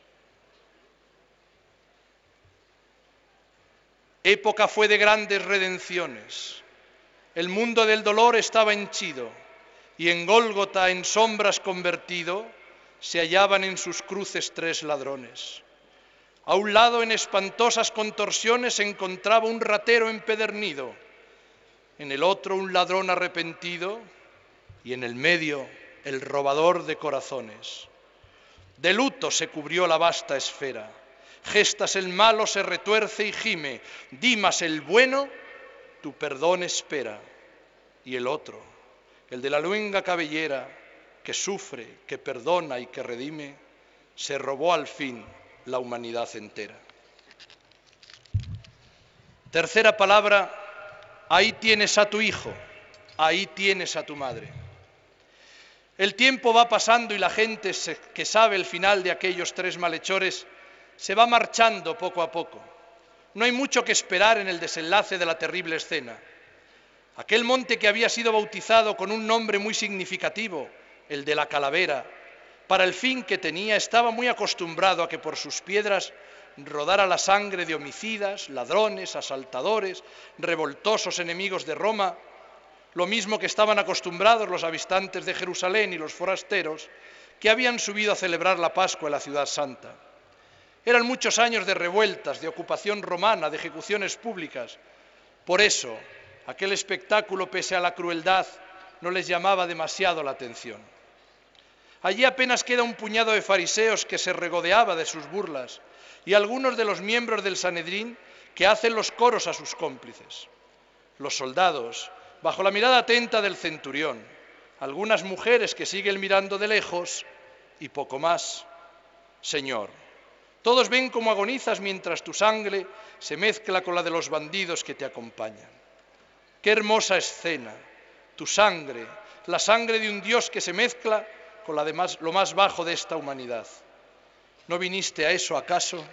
Época fue de grandes redenciones. El mundo del dolor estaba henchido y en Gólgota, en sombras convertido, se hallaban en sus cruces tres ladrones. A un lado, en espantosas contorsiones, se encontraba un ratero empedernido, en el otro un ladrón arrepentido y en el medio el robador de corazones. De luto se cubrió la vasta esfera. Gestas el malo se retuerce y gime, Dimas el bueno, tu perdón espera. Y el otro, el de la luenga cabellera, que sufre, que perdona y que redime, se robó al fin la humanidad entera. Tercera palabra, ahí tienes a tu hijo, ahí tienes a tu madre. El tiempo va pasando y la gente que sabe el final de aquellos tres malhechores se va marchando poco a poco. No hay mucho que esperar en el desenlace de la terrible escena. Aquel monte que había sido bautizado con un nombre muy significativo, el de la calavera, para el fin que tenía, estaba muy acostumbrado a que por sus piedras rodara la sangre de homicidas, ladrones, asaltadores, revoltosos enemigos de Roma, lo mismo que estaban acostumbrados los habitantes de Jerusalén y los forasteros que habían subido a celebrar la Pascua en la ciudad santa. Eran muchos años de revueltas, de ocupación romana, de ejecuciones públicas. Por eso, aquel espectáculo, pese a la crueldad, no les llamaba demasiado la atención. Allí apenas queda un puñado de fariseos que se regodeaba de sus burlas y algunos de los miembros del Sanedrín que hacen los coros a sus cómplices. Los soldados, bajo la mirada atenta del centurión, algunas mujeres que siguen mirando de lejos y poco más. Señor, todos ven cómo agonizas mientras tu sangre se mezcla con la de los bandidos que te acompañan. Qué hermosa escena, tu sangre, la sangre de un Dios que se mezcla con la de más, lo más bajo de esta humanidad. ¿No viniste a eso acaso?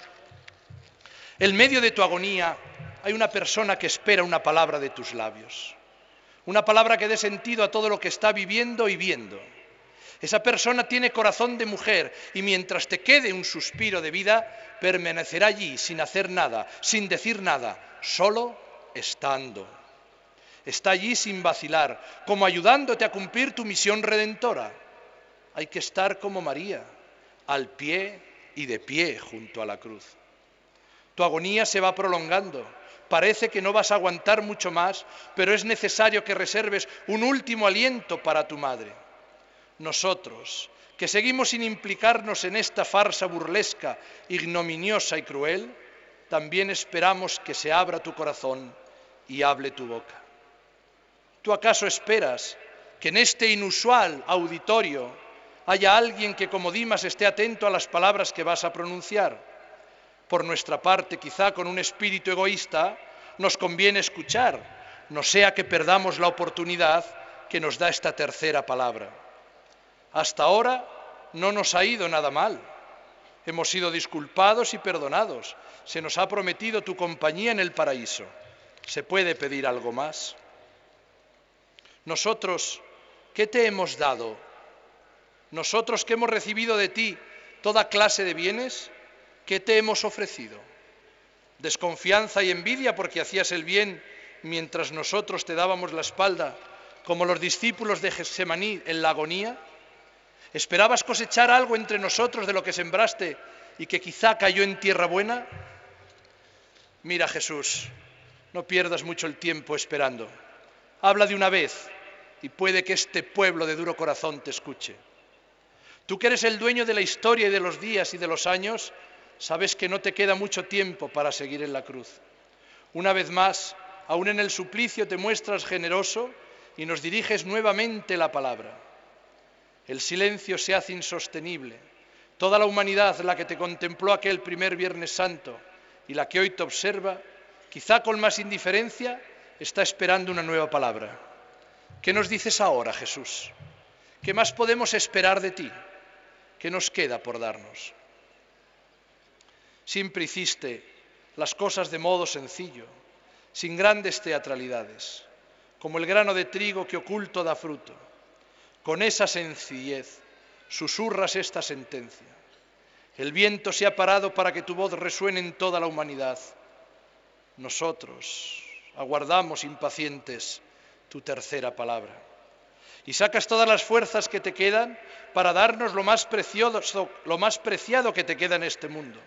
En medio de tu agonía hay una persona que espera una palabra de tus labios, una palabra que dé sentido a todo lo que está viviendo y viendo. Esa persona tiene corazón de mujer y mientras te quede un suspiro de vida, permanecerá allí sin hacer nada, sin decir nada, solo estando. Está allí sin vacilar, como ayudándote a cumplir tu misión redentora. Hay que estar como María, al pie y de pie junto a la cruz. Tu agonía se va prolongando. Parece que no vas a aguantar mucho más, pero es necesario que reserves un último aliento para tu madre. Nosotros, que seguimos sin implicarnos en esta farsa burlesca, ignominiosa y cruel, también esperamos que se abra tu corazón y hable tu boca. ¿Tú acaso esperas que en este inusual auditorio haya alguien que como Dimas esté atento a las palabras que vas a pronunciar? Por nuestra parte, quizá con un espíritu egoísta, nos conviene escuchar, no sea que perdamos la oportunidad que nos da esta tercera palabra. Hasta ahora no nos ha ido nada mal. Hemos sido disculpados y perdonados. Se nos ha prometido tu compañía en el paraíso. ¿Se puede pedir algo más? Nosotros, ¿qué te hemos dado? Nosotros que hemos recibido de ti toda clase de bienes, ¿qué te hemos ofrecido? ¿Desconfianza y envidia porque hacías el bien mientras nosotros te dábamos la espalda, como los discípulos de Getsemaní en la agonía? ¿Esperabas cosechar algo entre nosotros de lo que sembraste y que quizá cayó en tierra buena? Mira, Jesús, no pierdas mucho el tiempo esperando. Habla de una vez y puede que este pueblo de duro corazón te escuche. Tú que eres el dueño de la historia y de los días y de los años, sabes que no te queda mucho tiempo para seguir en la cruz. Una vez más, aún en el suplicio te muestras generoso y nos diriges nuevamente la palabra. El silencio se hace insostenible. Toda la humanidad, la que te contempló aquel primer Viernes Santo y la que hoy te observa, quizá con más indiferencia, está esperando una nueva palabra. ¿Qué nos dices ahora, Jesús? ¿Qué más podemos esperar de ti? ¿Qué nos queda por darnos? Siempre hiciste las cosas de modo sencillo, sin grandes teatralidades, como el grano de trigo que oculto da fruto. Con esa sencillez susurras esta sentencia. El viento se ha parado para que tu voz resuene en toda la humanidad. Nosotros aguardamos impacientes tu tercera palabra. Y sacas todas las fuerzas que te quedan para darnos lo más precioso, lo más preciado que te queda en este mundo.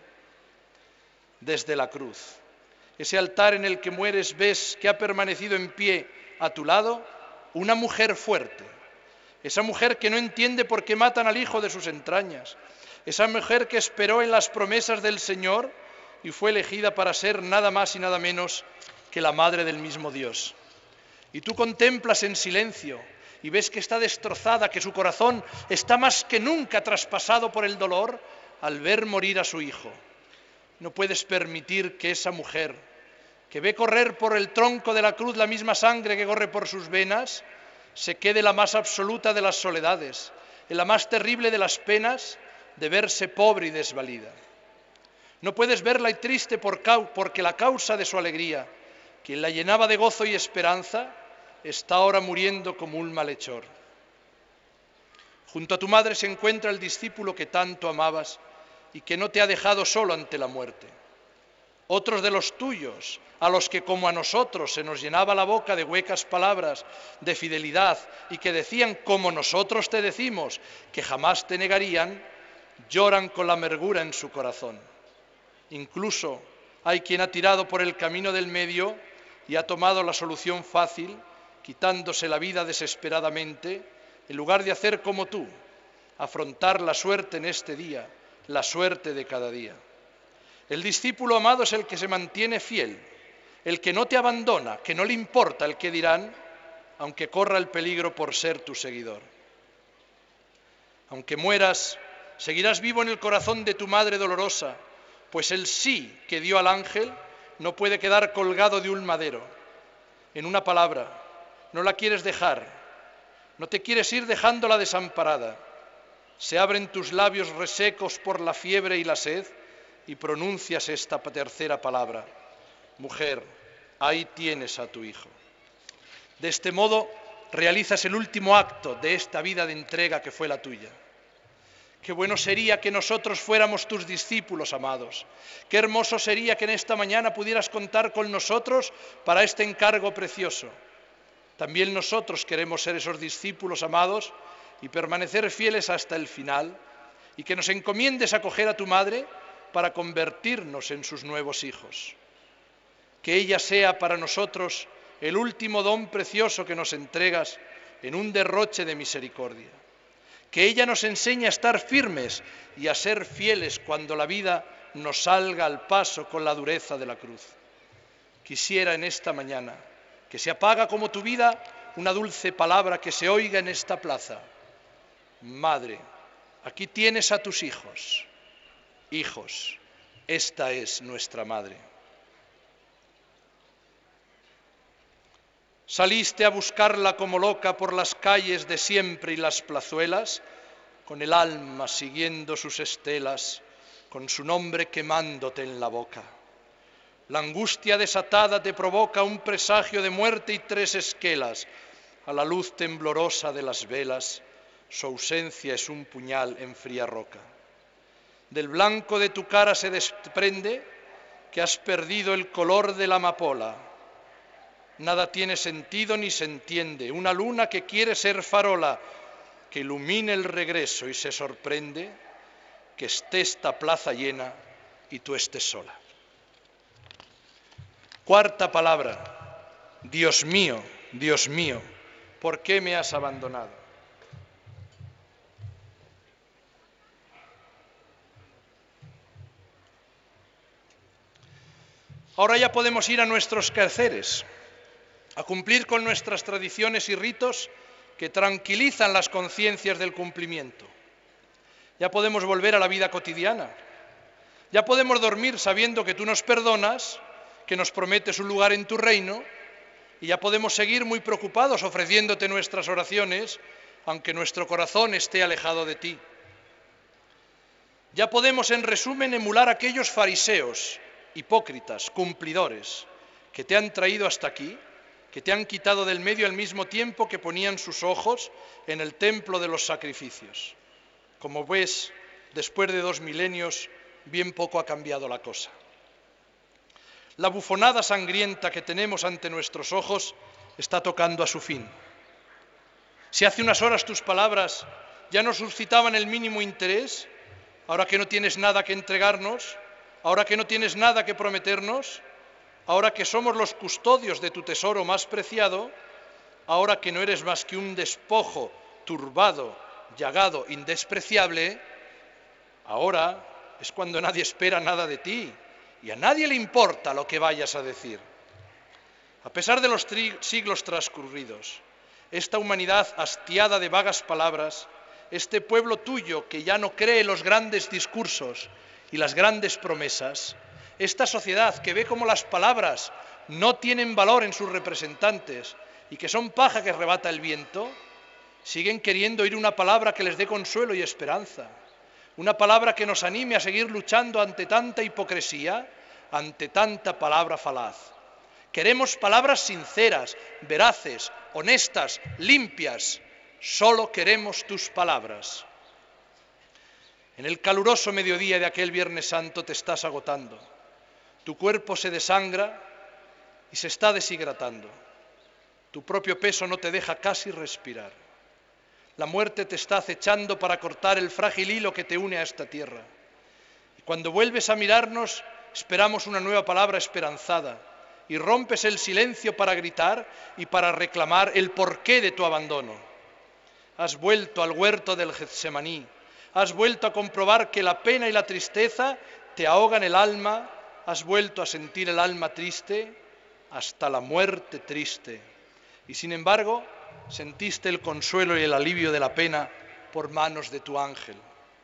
Desde la cruz, ese altar en el que mueres, ves que ha permanecido en pie a tu lado una mujer fuerte. Esa mujer que no entiende por qué matan al hijo de sus entrañas. Esa mujer que esperó en las promesas del Señor y fue elegida para ser nada más y nada menos que la madre del mismo Dios. Y tú contemplas en silencio y ves que está destrozada, que su corazón está más que nunca traspasado por el dolor al ver morir a su hijo. No puedes permitir que esa mujer, que ve correr por el tronco de la cruz la misma sangre que corre por sus venas, se quede la más absoluta de las soledades, en la más terrible de las penas de verse pobre y desvalida. No puedes verla y triste por porque la causa de su alegría, quien la llenaba de gozo y esperanza, está ahora muriendo como un malhechor. Junto a tu madre se encuentra el discípulo que tanto amabas y que no te ha dejado solo ante la muerte. Otros de los tuyos, a los que como a nosotros se nos llenaba la boca de huecas palabras de fidelidad y que decían como nosotros te decimos, que jamás te negarían, lloran con la amargura en su corazón. Incluso hay quien ha tirado por el camino del medio y ha tomado la solución fácil, quitándose la vida desesperadamente, en lugar de hacer como tú, afrontar la suerte en este día, la suerte de cada día. El discípulo amado es el que se mantiene fiel, el que no te abandona, que no le importa el que dirán, aunque corra el peligro por ser tu seguidor. Aunque mueras, seguirás vivo en el corazón de tu madre dolorosa, pues el sí que dio al ángel no puede quedar colgado de un madero. En una palabra, no la quieres dejar, no te quieres ir dejándola desamparada. Se abren tus labios resecos por la fiebre y la sed y pronuncias esta tercera palabra. Mujer, ahí tienes a tu hijo. De este modo realizas el último acto de esta vida de entrega que fue la tuya. Qué bueno sería que nosotros fuéramos tus discípulos amados. Qué hermoso sería que en esta mañana pudieras contar con nosotros para este encargo precioso. También nosotros queremos ser esos discípulos amados y permanecer fieles hasta el final, y que nos encomiendes a acoger a tu madre para convertirnos en sus nuevos hijos. Que ella sea para nosotros el último don precioso que nos entregas en un derroche de misericordia. Que ella nos enseñe a estar firmes y a ser fieles cuando la vida nos salga al paso con la dureza de la cruz. Quisiera en esta mañana que se apaga como tu vida una dulce palabra que se oiga en esta plaza. Madre, aquí tienes a tus hijos. Hijos, esta es nuestra madre. Saliste a buscarla como loca por las calles de siempre y las plazuelas, con el alma siguiendo sus estelas, con su nombre quemándote en la boca. La angustia desatada te provoca un presagio de muerte y tres esquelas. A la luz temblorosa de las velas, su ausencia es un puñal en fría roca. Del blanco de tu cara se desprende que has perdido el color de la amapola. Nada tiene sentido ni se entiende. Una luna que quiere ser farola, que ilumine el regreso y se sorprende que esté esta plaza llena y tú estés sola. Cuarta palabra, Dios mío, Dios mío, ¿por qué me has abandonado? Ahora ya podemos ir a nuestros quehaceres, a cumplir con nuestras tradiciones y ritos que tranquilizan las conciencias del cumplimiento. Ya podemos volver a la vida cotidiana. Ya podemos dormir sabiendo que tú nos perdonas, que nos prometes un lugar en tu reino, y ya podemos seguir muy preocupados ofreciéndote nuestras oraciones, aunque nuestro corazón esté alejado de ti. Ya podemos, en resumen, emular a aquellos fariseos, hipócritas, cumplidores, que te han traído hasta aquí, que te han quitado del medio al mismo tiempo que ponían sus ojos en el templo de los sacrificios. Como ves, después de dos milenios, bien poco ha cambiado la cosa. La bufonada sangrienta que tenemos ante nuestros ojos está tocando a su fin. Si hace unas horas tus palabras ya no suscitaban el mínimo interés, ahora que no tienes nada que entregarnos, ahora que no tienes nada que prometernos, ahora que somos los custodios de tu tesoro más preciado, ahora que no eres más que un despojo turbado, llagado, indespreciable, ahora es cuando nadie espera nada de ti y a nadie le importa lo que vayas a decir. A pesar de los siglos transcurridos, esta humanidad hastiada de vagas palabras, este pueblo tuyo que ya no cree en los grandes discursos y las grandes promesas, esta sociedad que ve cómo las palabras no tienen valor en sus representantes y que son paja que arrebata el viento, siguen queriendo oír una palabra que les dé consuelo y esperanza, una palabra que nos anime a seguir luchando ante tanta hipocresía, ante tanta palabra falaz. Queremos palabras sinceras, veraces, honestas, limpias. Solo queremos tus palabras. En el caluroso mediodía de aquel Viernes Santo te estás agotando. Tu cuerpo se desangra y se está deshidratando. Tu propio peso no te deja casi respirar. La muerte te está acechando para cortar el frágil hilo que te une a esta tierra. Y cuando vuelves a mirarnos, esperamos una nueva palabra esperanzada y rompes el silencio para gritar y para reclamar el porqué de tu abandono. Has vuelto al huerto del Getsemaní, has vuelto a comprobar que la pena y la tristeza te ahogan el alma, has vuelto a sentir el alma triste hasta la muerte triste. Y sin embargo, sentiste el consuelo y el alivio de la pena por manos de tu ángel.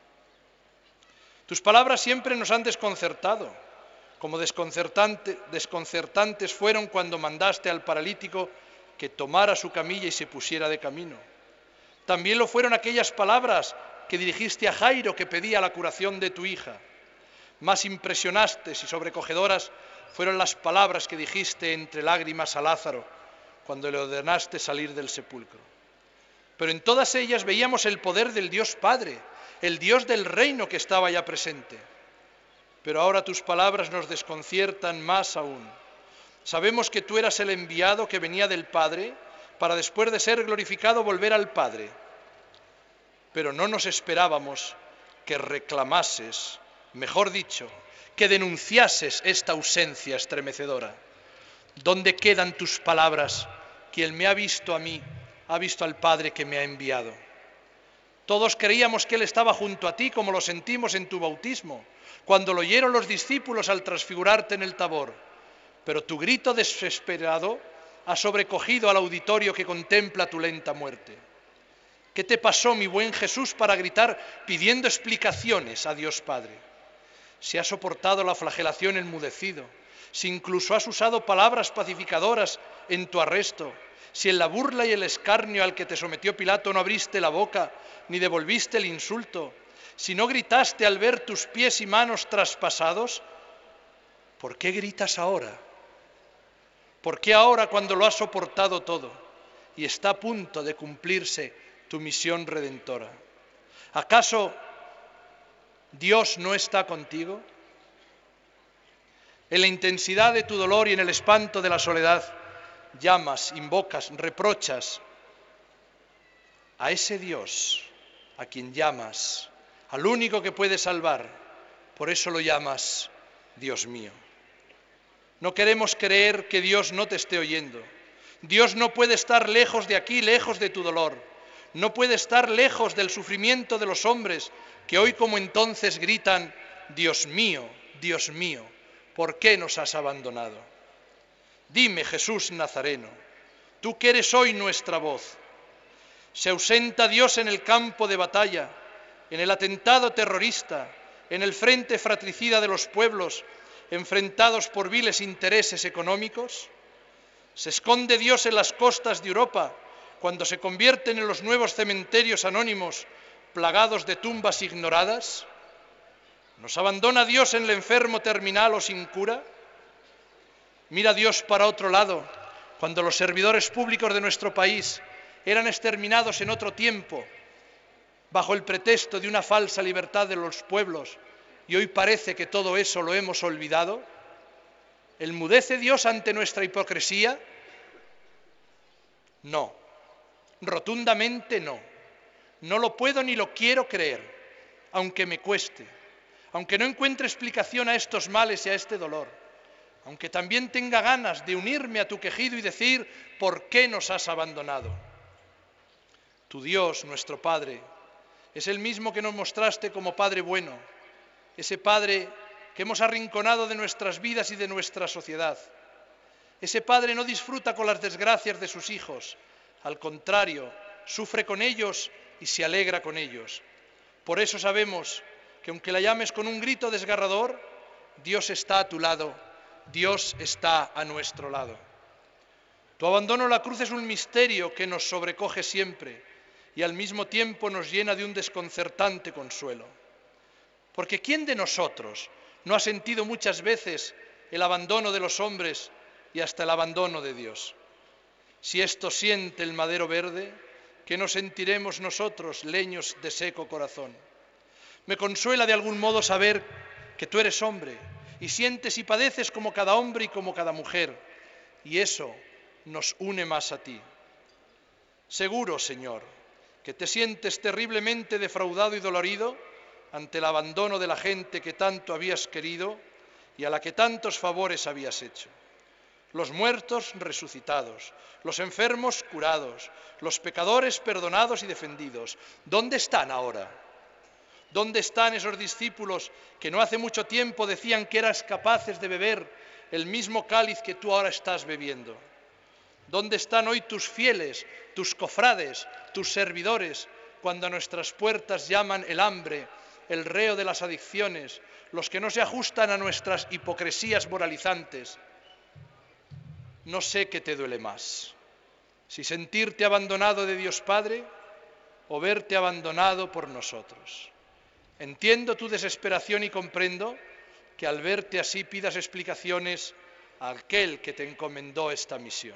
Tus palabras siempre nos han desconcertado, como desconcertante, desconcertantes fueron cuando mandaste al paralítico que tomara su camilla y se pusiera de camino. También lo fueron aquellas palabras que dirigiste a Jairo que pedía la curación de tu hija. Más impresionantes y sobrecogedoras fueron las palabras que dijiste entre lágrimas a Lázaro cuando le ordenaste salir del sepulcro. Pero en todas ellas veíamos el poder del Dios Padre, el Dios del reino que estaba ya presente. Pero ahora tus palabras nos desconciertan más aún. Sabemos que tú eras el enviado que venía del Padre para después de ser glorificado volver al Padre. Pero no nos esperábamos que reclamases, mejor dicho, que denunciases esta ausencia estremecedora. ¿Dónde quedan tus palabras? Quien me ha visto a mí, ha visto al Padre que me ha enviado. Todos creíamos que Él estaba junto a ti, como lo sentimos en tu bautismo, cuando lo oyeron los discípulos al transfigurarte en el Tabor. Pero tu grito desesperado ha sobrecogido al auditorio que contempla tu lenta muerte. ¿Qué te pasó, mi buen Jesús, para gritar pidiendo explicaciones a Dios Padre? Si has soportado la flagelación enmudecido, si incluso has usado palabras pacificadoras en tu arresto, si en la burla y el escarnio al que te sometió Pilato no abriste la boca ni devolviste el insulto, si no gritaste al ver tus pies y manos traspasados, ¿por qué gritas ahora? ¿Por qué ahora cuando lo has soportado todo y está a punto de cumplirse tu misión redentora? ¿Acaso Dios no está contigo? En la intensidad de tu dolor y en el espanto de la soledad, llamas, invocas, reprochas a ese Dios a quien llamas, al único que puede salvar. Por eso lo llamas Dios mío. No queremos creer que Dios no te esté oyendo. Dios no puede estar lejos de aquí, lejos de tu dolor. No puede estar lejos del sufrimiento de los hombres que hoy como entonces gritan: Dios mío, Dios mío, ¿por qué nos has abandonado? Dime, Jesús Nazareno, tú que eres hoy nuestra voz. Se ausenta Dios en el campo de batalla, en el atentado terrorista, en el frente fratricida de los pueblos, enfrentados por viles intereses económicos. Se esconde Dios en las costas de Europa, cuando se convierten en los nuevos cementerios anónimos, plagados de tumbas ignoradas. ¿Nos abandona Dios en el enfermo terminal o sin cura? Mira Dios para otro lado, cuando los servidores públicos de nuestro país eran exterminados en otro tiempo, bajo el pretexto de una falsa libertad de los pueblos, y hoy parece que todo eso lo hemos olvidado. ¿Enmudece Dios ante nuestra hipocresía? No, rotundamente no. No lo puedo ni lo quiero creer, aunque me cueste, aunque no encuentre explicación a estos males y a este dolor, aunque también tenga ganas de unirme a tu quejido y decir: ¿por qué nos has abandonado? Tu Dios, nuestro Padre, es el mismo que nos mostraste como Padre bueno, ese Padre que hemos arrinconado de nuestras vidas y de nuestra sociedad. Ese Padre no disfruta con las desgracias de sus hijos, al contrario, sufre con ellos y se alegra con ellos. Por eso sabemos que aunque la llames con un grito desgarrador, Dios está a tu lado, Dios está a nuestro lado. Tu abandono en la cruz es un misterio que nos sobrecoge siempre y al mismo tiempo nos llena de un desconcertante consuelo. Porque ¿quién de nosotros no ha sentido muchas veces el abandono de los hombres y hasta el abandono de Dios? Si esto siente el madero verde, ¿qué no sentiremos nosotros, leños de seco corazón? Me consuela de algún modo saber que tú eres hombre y sientes y padeces como cada hombre y como cada mujer, y eso nos une más a ti. Seguro, Señor, que te sientes terriblemente defraudado y dolorido ante el abandono de la gente que tanto habías querido y a la que tantos favores habías hecho. Los muertos resucitados, los enfermos curados, los pecadores perdonados y defendidos. ¿Dónde están ahora? ¿Dónde están esos discípulos que no hace mucho tiempo decían que eras capaces de beber el mismo cáliz que tú ahora estás bebiendo? ¿Dónde están hoy tus fieles, tus cofrades, tus servidores, cuando a nuestras puertas llaman el hambre, el reo de las adicciones, los que no se ajustan a nuestras hipocresías moralizantes? No sé qué te duele más, si sentirte abandonado de Dios Padre o verte abandonado por nosotros. Entiendo tu desesperación y comprendo que al verte así pidas explicaciones a aquel que te encomendó esta misión.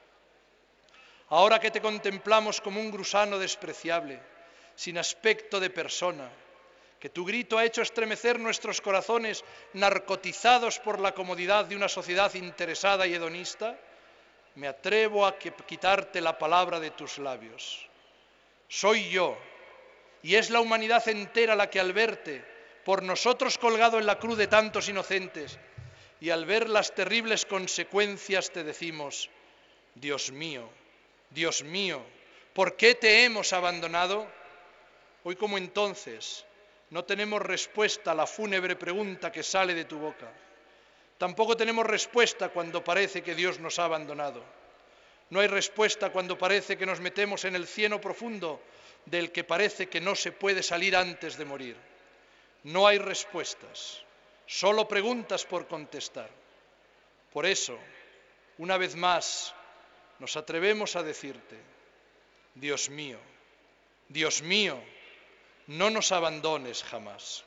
Ahora que te contemplamos como un gusano despreciable, sin aspecto de persona, que tu grito ha hecho estremecer nuestros corazones narcotizados por la comodidad de una sociedad interesada y hedonista, me atrevo a que, quitarte la palabra de tus labios. Soy yo, y es la humanidad entera la que al verte, por nosotros colgado en la cruz de tantos inocentes, y al ver las terribles consecuencias te decimos: Dios mío, Dios mío, ¿por qué te hemos abandonado? Hoy como entonces no tenemos respuesta a la fúnebre pregunta que sale de tu boca. Tampoco tenemos respuesta cuando parece que Dios nos ha abandonado. No hay respuesta cuando parece que nos metemos en el cieno profundo del que parece que no se puede salir antes de morir. No hay respuestas, solo preguntas por contestar. Por eso, una vez más, nos atrevemos a decirte: Dios mío, Dios mío, no nos abandones jamás.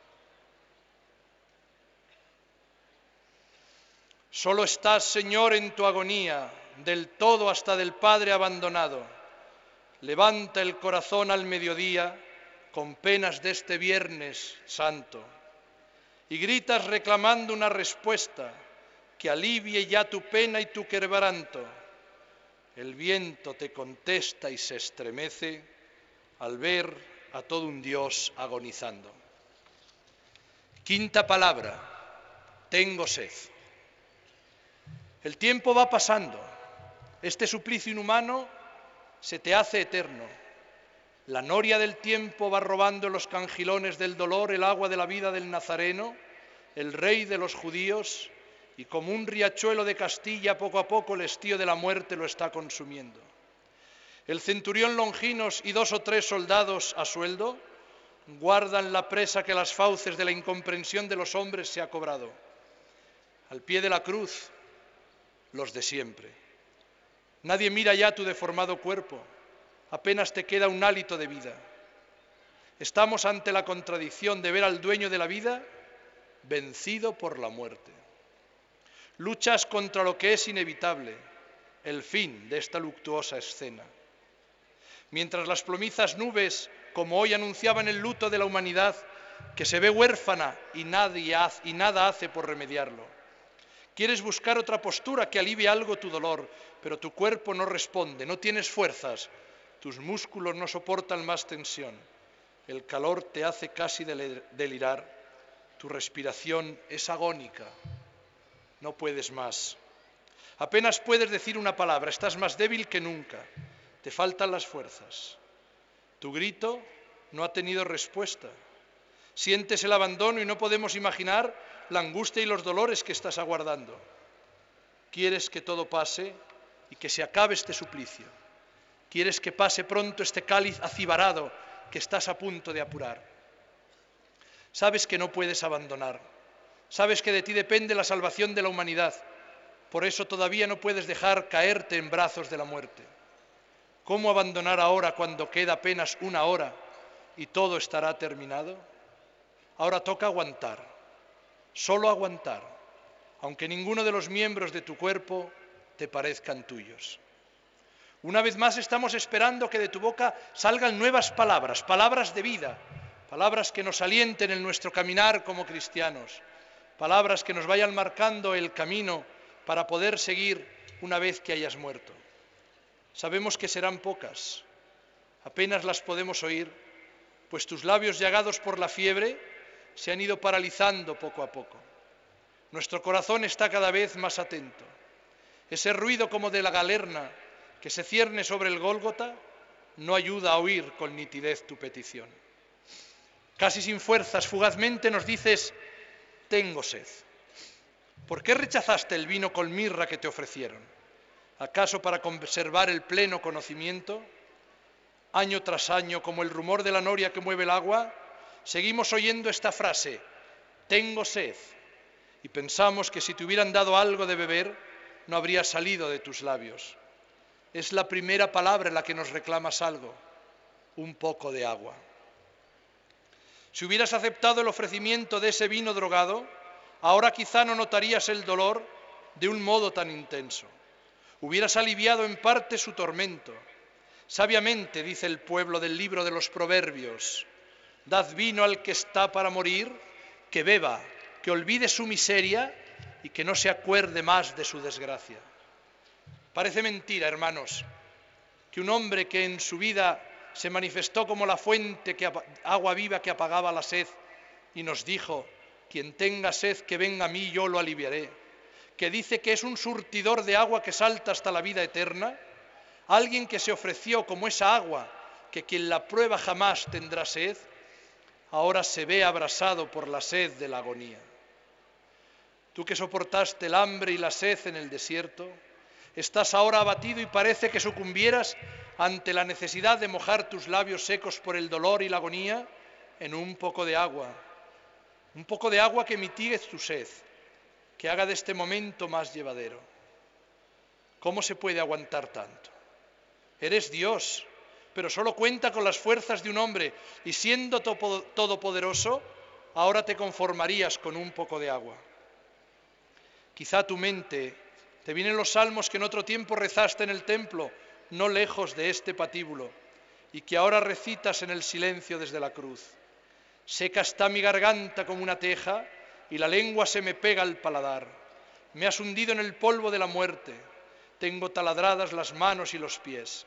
Solo estás, Señor, en tu agonía, del todo hasta del Padre abandonado. Levanta el corazón al mediodía con penas de este Viernes Santo y gritas reclamando una respuesta que alivie ya tu pena y tu quebranto. El viento te contesta y se estremece al ver a todo un Dios agonizando. Quinta palabra: tengo sed. El tiempo va pasando. Este suplicio inhumano se te hace eterno. La noria del tiempo va robando en los cangilones del dolor el agua de la vida del Nazareno, el rey de los judíos, y como un riachuelo de Castilla, poco a poco el estío de la muerte lo está consumiendo. El centurión Longinos y dos o tres soldados a sueldo guardan la presa que las fauces de la incomprensión de los hombres se ha cobrado. Al pie de la cruz, los de siempre. Nadie mira ya tu deformado cuerpo, apenas te queda un hálito de vida. Estamos ante la contradicción de ver al dueño de la vida vencido por la muerte. Luchas contra lo que es inevitable, el fin de esta luctuosa escena. Mientras las plomizas nubes, como hoy anunciaban el luto de la humanidad, que se ve huérfana y, nadie hace, y nada hace por remediarlo. Quieres buscar otra postura que alivie algo tu dolor, pero tu cuerpo no responde, no tienes fuerzas, tus músculos no soportan más tensión, el calor te hace casi delirar, tu respiración es agónica, no puedes más. Apenas puedes decir una palabra, estás más débil que nunca, te faltan las fuerzas. Tu grito no ha tenido respuesta. Sientes el abandono y no podemos imaginar la angustia y los dolores que estás aguardando. Quieres que todo pase y que se acabe este suplicio. Quieres que pase pronto este cáliz acibarado que estás a punto de apurar. Sabes que no puedes abandonar. Sabes que de ti depende la salvación de la humanidad. Por eso todavía no puedes dejar caerte en brazos de la muerte. ¿Cómo abandonar ahora cuando queda apenas una hora y todo estará terminado? Ahora toca aguantar, solo aguantar, aunque ninguno de los miembros de tu cuerpo te parezcan tuyos. Una vez más estamos esperando que de tu boca salgan nuevas palabras, palabras de vida, palabras que nos alienten en nuestro caminar como cristianos, palabras que nos vayan marcando el camino para poder seguir una vez que hayas muerto. Sabemos que serán pocas, apenas las podemos oír, pues tus labios llagados por la fiebre se han ido paralizando poco a poco. Nuestro corazón está cada vez más atento. Ese ruido como de la galerna que se cierne sobre el Gólgota no ayuda a oír con nitidez tu petición. Casi sin fuerzas, fugazmente nos dices, tengo sed. ¿Por qué rechazaste el vino con mirra que te ofrecieron? ¿Acaso para conservar el pleno conocimiento? Año tras año, como el rumor de la noria que mueve el agua, seguimos oyendo esta frase, tengo sed, y pensamos que si te hubieran dado algo de beber, no habría salido de tus labios. Es la primera palabra en la que nos reclamas algo, un poco de agua. Si hubieras aceptado el ofrecimiento de ese vino drogado, ahora quizá no notarías el dolor de un modo tan intenso. Hubieras aliviado en parte su tormento. Sabiamente dice el pueblo del libro de los Proverbios, dad vino al que está para morir, que beba, que olvide su miseria y que no se acuerde más de su desgracia. Parece mentira, hermanos, que un hombre que en su vida se manifestó como la fuente, que agua viva que apagaba la sed, y nos dijo, quien tenga sed que venga a mí, yo lo aliviaré, que dice que es un surtidor de agua que salta hasta la vida eterna, alguien que se ofreció como esa agua, que quien la prueba jamás tendrá sed, ahora se ve abrasado por la sed de la agonía. Tú que soportaste el hambre y la sed en el desierto, estás ahora abatido y parece que sucumbieras ante la necesidad de mojar tus labios secos por el dolor y la agonía en un poco de agua, un poco de agua que mitigue tu sed, que haga de este momento más llevadero. ¿Cómo se puede aguantar tanto? Eres Dios, pero solo cuenta con las fuerzas de un hombre, y siendo todopoderoso, ahora te conformarías con un poco de agua. Quizá a tu mente te vienen los salmos que en otro tiempo rezaste en el templo, no lejos de este patíbulo, y que ahora recitas en el silencio desde la cruz. Seca está mi garganta como una teja, y la lengua se me pega al paladar. Me has hundido en el polvo de la muerte, tengo taladradas las manos y los pies.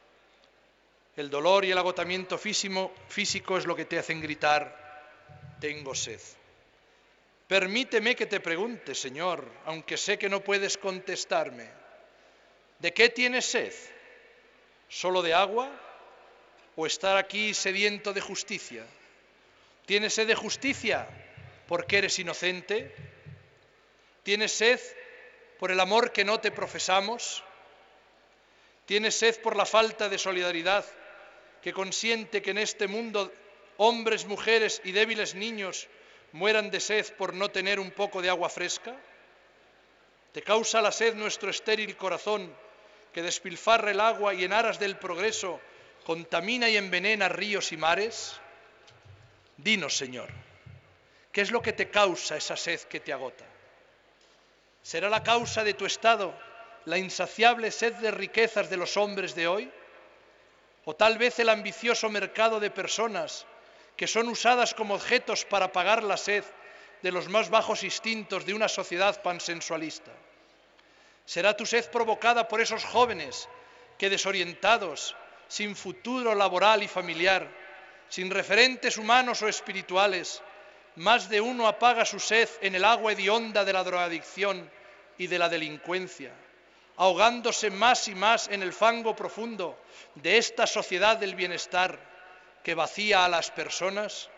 El dolor y el agotamiento físico, físico es lo que te hacen gritar, tengo sed. Permíteme que te pregunte, Señor, aunque sé que no puedes contestarme, ¿de qué tienes sed? ¿Solo de agua? ¿O estar aquí sediento de justicia? ¿Tienes sed de justicia porque eres inocente? ¿Tienes sed por el amor que no te profesamos? ¿Tienes sed por la falta de solidaridad que consiente que en este mundo hombres, mujeres y débiles niños mueran de sed por no tener un poco de agua fresca? ¿Te causa la sed nuestro estéril corazón que despilfarra el agua y en aras del progreso contamina y envenena ríos y mares? Dinos, Señor, ¿qué es lo que te causa esa sed que te agota? ¿Será la causa de tu estado la insaciable sed de riquezas de los hombres de hoy? ¿O tal vez el ambicioso mercado de personas que son usadas como objetos para pagar la sed de los más bajos instintos de una sociedad pansensualista? ¿Será tu sed provocada por esos jóvenes que, desorientados, sin futuro laboral y familiar, sin referentes humanos o espirituales, más de uno apaga su sed en el agua hedionda de la drogadicción y de la delincuencia, ahogándose más y más en el fango profundo de esta sociedad del bienestar que vacía a las personas?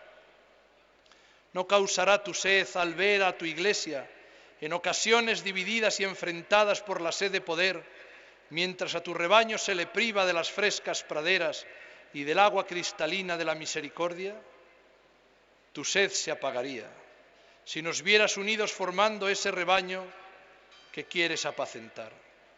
¿No causará tu sed al ver a tu Iglesia en ocasiones divididas y enfrentadas por la sed de poder, mientras a tu rebaño se le priva de las frescas praderas y del agua cristalina de la misericordia? Tu sed se apagaría si nos vieras unidos formando ese rebaño que quieres apacentar.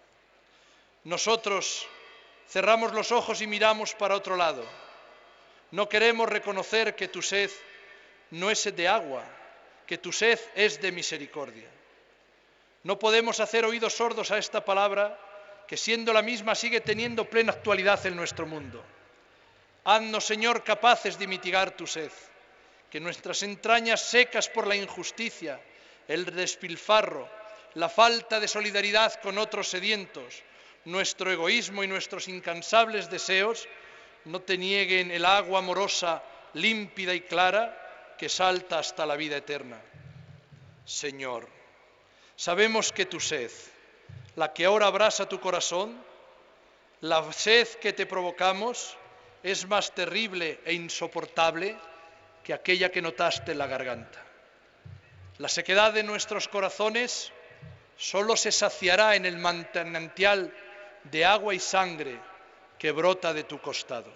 Nosotros cerramos los ojos y miramos para otro lado. No queremos reconocer que tu sed no es sed de agua, que tu sed es de misericordia. No podemos hacer oídos sordos a esta palabra que, siendo la misma, sigue teniendo plena actualidad en nuestro mundo. Haznos, Señor, capaces de mitigar tu sed, que nuestras entrañas secas por la injusticia, el despilfarro, la falta de solidaridad con otros sedientos, nuestro egoísmo y nuestros incansables deseos no te nieguen el agua amorosa, límpida y clara que salta hasta la vida eterna. Señor, sabemos que tu sed, la que ahora abrasa tu corazón, la sed que te provocamos, es más terrible e insoportable que aquella que notaste en la garganta. La sequedad de nuestros corazones solo se saciará en el manantial de agua y sangre que brota de tu costado.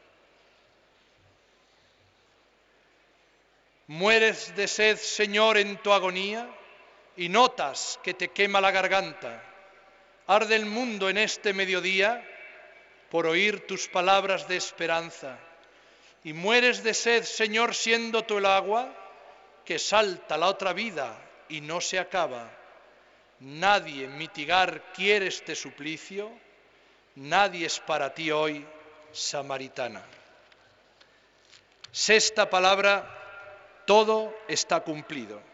Mueres de sed, Señor, en tu agonía y notas que te quema la garganta. Arde el mundo en este mediodía por oír tus palabras de esperanza. Y mueres de sed, Señor, siendo tú el agua que salta la otra vida y no se acaba. Nadie mitigar quiere este suplicio, nadie es para ti hoy samaritana. Sexta palabra, todo está cumplido.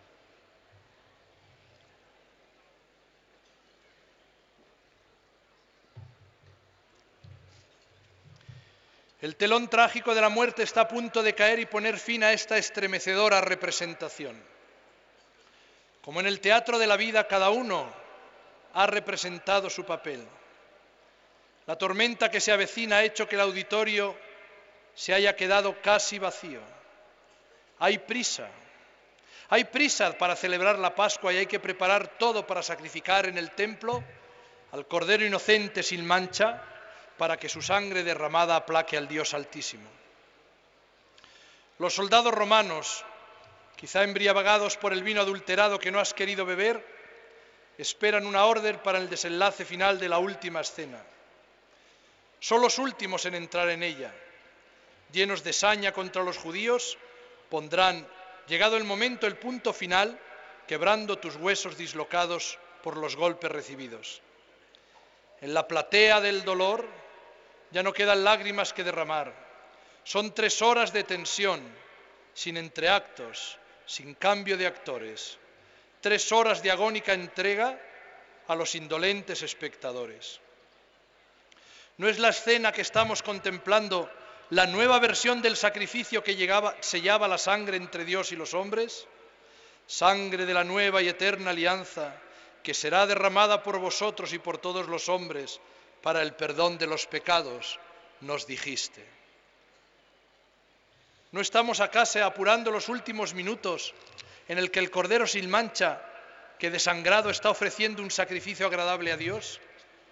El telón trágico de la muerte está a punto de caer y poner fin a esta estremecedora representación. Como en el teatro de la vida, cada uno ha representado su papel. La tormenta que se avecina ha hecho que el auditorio se haya quedado casi vacío. Hay prisa, hay prisa para celebrar la Pascua y hay que preparar todo para sacrificar en el templo al Cordero inocente sin mancha, para que su sangre derramada aplaque al Dios Altísimo. Los soldados romanos, quizá embriagados por el vino adulterado que no has querido beber, esperan una orden para el desenlace final de la última escena. Son los últimos en entrar en ella. Llenos de saña contra los judíos, pondrán, llegado el momento, el punto final, quebrando tus huesos dislocados por los golpes recibidos. En la platea del dolor ya no quedan lágrimas que derramar. Son tres horas de tensión, sin entreactos, sin cambio de actores. Tres horas de agónica entrega a los indolentes espectadores. ¿No es la escena que estamos contemplando la nueva versión del sacrificio que llegaba, sellaba la sangre entre Dios y los hombres? sangre de la nueva y eterna alianza, que será derramada por vosotros y por todos los hombres para el perdón de los pecados, nos dijiste. ¿No estamos acaso apurando los últimos minutos en el que el Cordero sin mancha, que desangrado está ofreciendo un sacrificio agradable a Dios?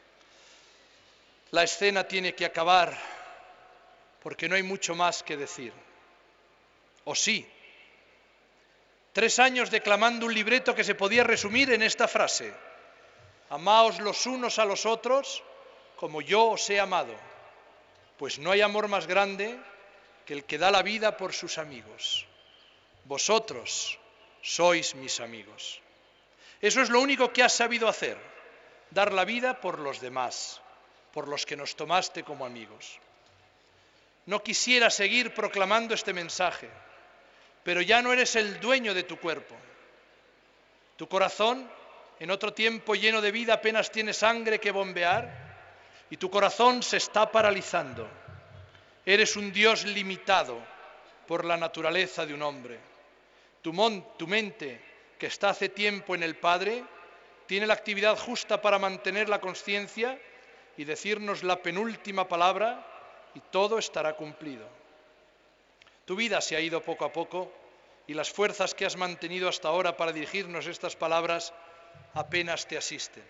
La escena tiene que acabar, porque no hay mucho más que decir. ¿O sí? Tres años declamando un libreto que se podía resumir en esta frase: amaos los unos a los otros como yo os he amado, pues no hay amor más grande que el que da la vida por sus amigos. Vosotros sois mis amigos. Eso es lo único que has sabido hacer, dar la vida por los demás, por los que nos tomaste como amigos. No quisiera seguir proclamando este mensaje, pero ya no eres el dueño de tu cuerpo. Tu corazón, en otro tiempo lleno de vida, apenas tiene sangre que bombear, y tu corazón se está paralizando. Eres un Dios limitado por la naturaleza de un hombre. Tu, mon, tu mente, que está hace tiempo en el Padre, tiene la actividad justa para mantener la conciencia y decirnos la penúltima palabra, y todo estará cumplido. Tu vida se ha ido poco a poco y las fuerzas que has mantenido hasta ahora para dirigirnos estas palabras apenas te asisten.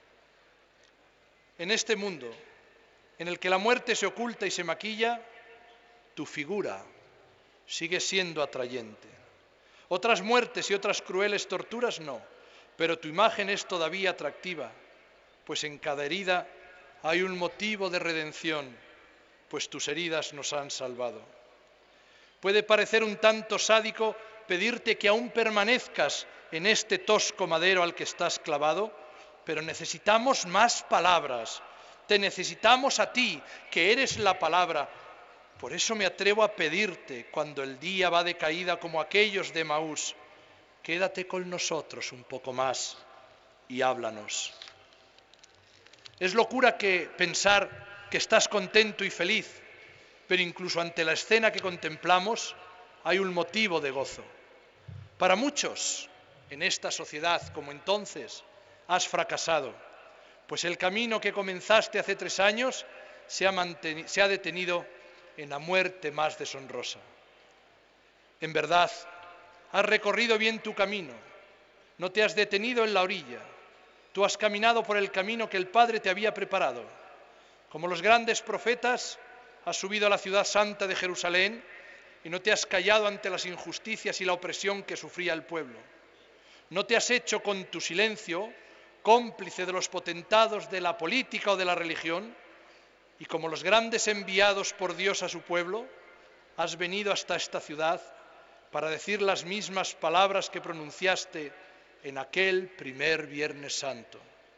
En este mundo, en el que la muerte se oculta y se maquilla, tu figura sigue siendo atrayente. Otras muertes y otras crueles torturas no, pero tu imagen es todavía atractiva, pues en cada herida hay un motivo de redención, pues tus heridas nos han salvado. Puede parecer un tanto sádico pedirte que aún permanezcas en este tosco madero al que estás clavado, pero necesitamos más palabras. Te necesitamos a ti, que eres la palabra. Por eso me atrevo a pedirte, cuando el día va de caída como aquellos de Emaús, quédate con nosotros un poco más y háblanos. Es locura que pensar que estás contento y feliz, pero incluso ante la escena que contemplamos hay un motivo de gozo. Para muchos, en esta sociedad como entonces, has fracasado, pues el camino que comenzaste hace tres años se ha, manteni- se ha detenido en la muerte más deshonrosa. En verdad, has recorrido bien tu camino, no te has detenido en la orilla, tú has caminado por el camino que el Padre te había preparado. Como los grandes profetas, has subido a la ciudad santa de Jerusalén y no te has callado ante las injusticias y la opresión que sufría el pueblo. No te has hecho con tu silencio cómplice de los potentados de la política o de la religión, y como los grandes enviados por Dios a su pueblo, has venido hasta esta ciudad para decir las mismas palabras que pronunciaste en aquel primer Viernes Santo.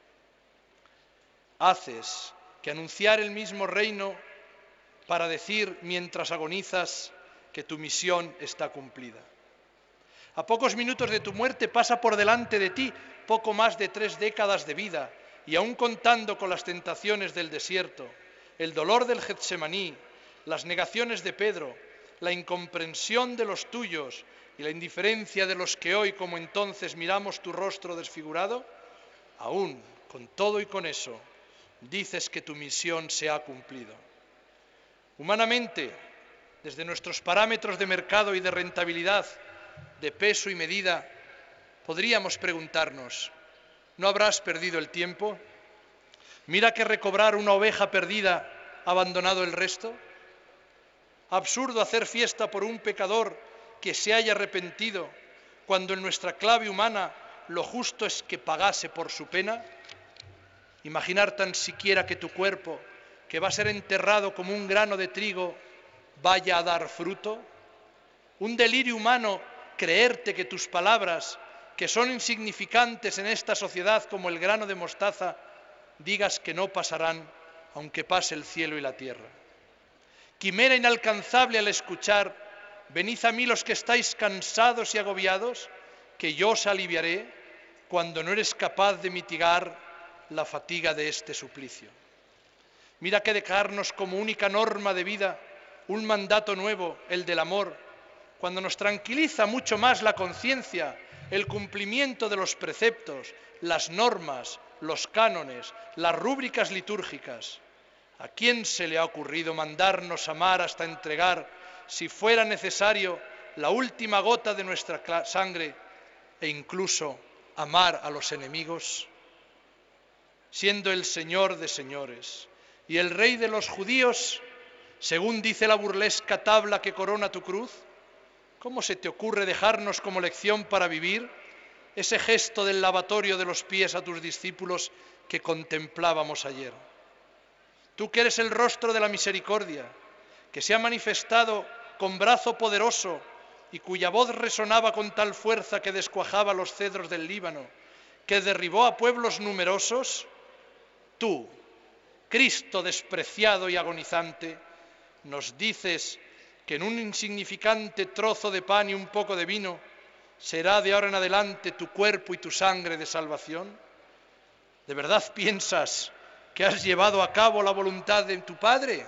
Haces que anunciar el mismo reino para decir mientras agonizas que tu misión está cumplida. A pocos minutos de tu muerte pasa por delante de ti poco más de tres décadas de vida, y aún contando con las tentaciones del desierto, el dolor del Getsemaní, las negaciones de Pedro, la incomprensión de los tuyos y la indiferencia de los que hoy como entonces miramos tu rostro desfigurado, aún con todo y con eso, dices que tu misión se ha cumplido. Humanamente, desde nuestros parámetros de mercado y de rentabilidad, de peso y medida, podríamos preguntarnos, ¿no habrás perdido el tiempo? Mira que recobrar una oveja perdida ha abandonado el resto. Absurdo hacer fiesta por un pecador que se haya arrepentido, cuando en nuestra clave humana lo justo es que pagase por su pena. Imaginar tan siquiera que tu cuerpo, que va a ser enterrado como un grano de trigo, vaya a dar fruto. Un delirio humano creerte que tus palabras, que son insignificantes en esta sociedad como el grano de mostaza, digas que no pasarán, aunque pase el cielo y la tierra. Quimera inalcanzable al escuchar, venid a mí los que estáis cansados y agobiados, que yo os aliviaré, cuando no eres capaz de mitigar la fatiga de este suplicio. Mira que dejarnos como única norma de vida un mandato nuevo, el del amor, cuando nos tranquiliza mucho más la conciencia el cumplimiento de los preceptos, las normas, los cánones, las rúbricas litúrgicas. ¿A quién se le ha ocurrido mandarnos amar hasta entregar, si fuera necesario, la última gota de nuestra sangre e incluso amar a los enemigos? Siendo el Señor de señores y el Rey de los judíos, según dice la burlesca tabla que corona tu cruz, ¿cómo se te ocurre dejarnos como lección para vivir ese gesto del lavatorio de los pies a tus discípulos que contemplábamos ayer? Tú que eres el rostro de la misericordia, que se ha manifestado con brazo poderoso y cuya voz resonaba con tal fuerza que descuajaba los cedros del Líbano, que derribó a pueblos numerosos, tú, Cristo despreciado y agonizante, nos dices que en un insignificante trozo de pan y un poco de vino será de ahora en adelante tu cuerpo y tu sangre de salvación. ¿De verdad piensas que has llevado a cabo la voluntad de tu Padre?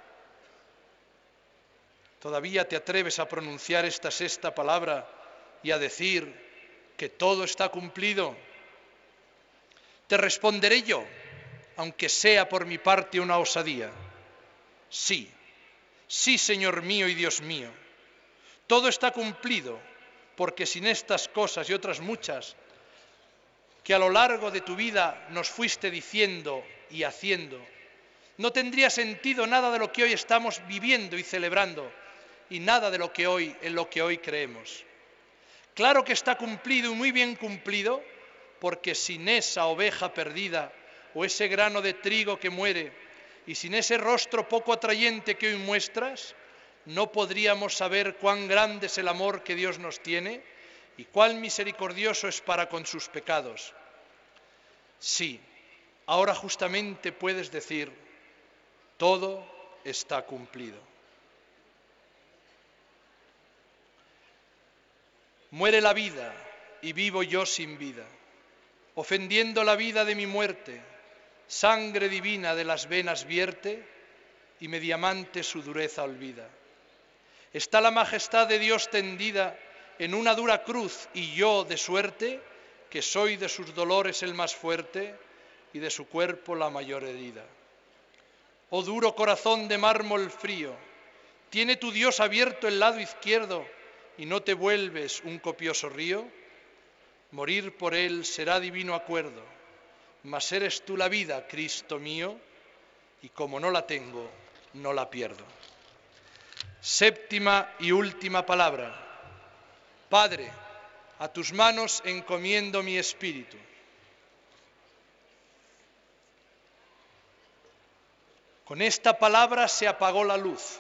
¿Todavía te atreves a pronunciar esta sexta palabra y a decir que todo está cumplido? Te responderé yo, aunque sea por mi parte una osadía. Sí, sí, Señor mío y Dios mío, todo está cumplido, porque sin estas cosas y otras muchas que a lo largo de tu vida nos fuiste diciendo y haciendo, no tendría sentido nada de lo que hoy estamos viviendo y celebrando, y nada de lo que hoy, en lo que hoy creemos. Claro que está cumplido y muy bien cumplido, porque sin esa oveja perdida o ese grano de trigo que muere y sin ese rostro poco atrayente que hoy muestras, no podríamos saber cuán grande es el amor que Dios nos tiene y cuán misericordioso es para con sus pecados. Sí, ahora justamente puedes decir, todo está cumplido. Muere la vida y vivo yo sin vida, ofendiendo la vida de mi muerte, sangre divina de las venas vierte y mi diamante su dureza olvida. Está la majestad de Dios tendida en una dura cruz y yo de suerte, que soy de sus dolores el más fuerte y de su cuerpo la mayor herida. Oh duro corazón de mármol frío, ¿tiene tu Dios abierto el lado izquierdo y no te vuelves un copioso río? Morir por él será divino acuerdo, mas eres tú la vida, Cristo mío, y como no la tengo, no la pierdo. Séptima y última palabra. Padre, a tus manos encomiendo mi espíritu. Con esta palabra se apagó la luz.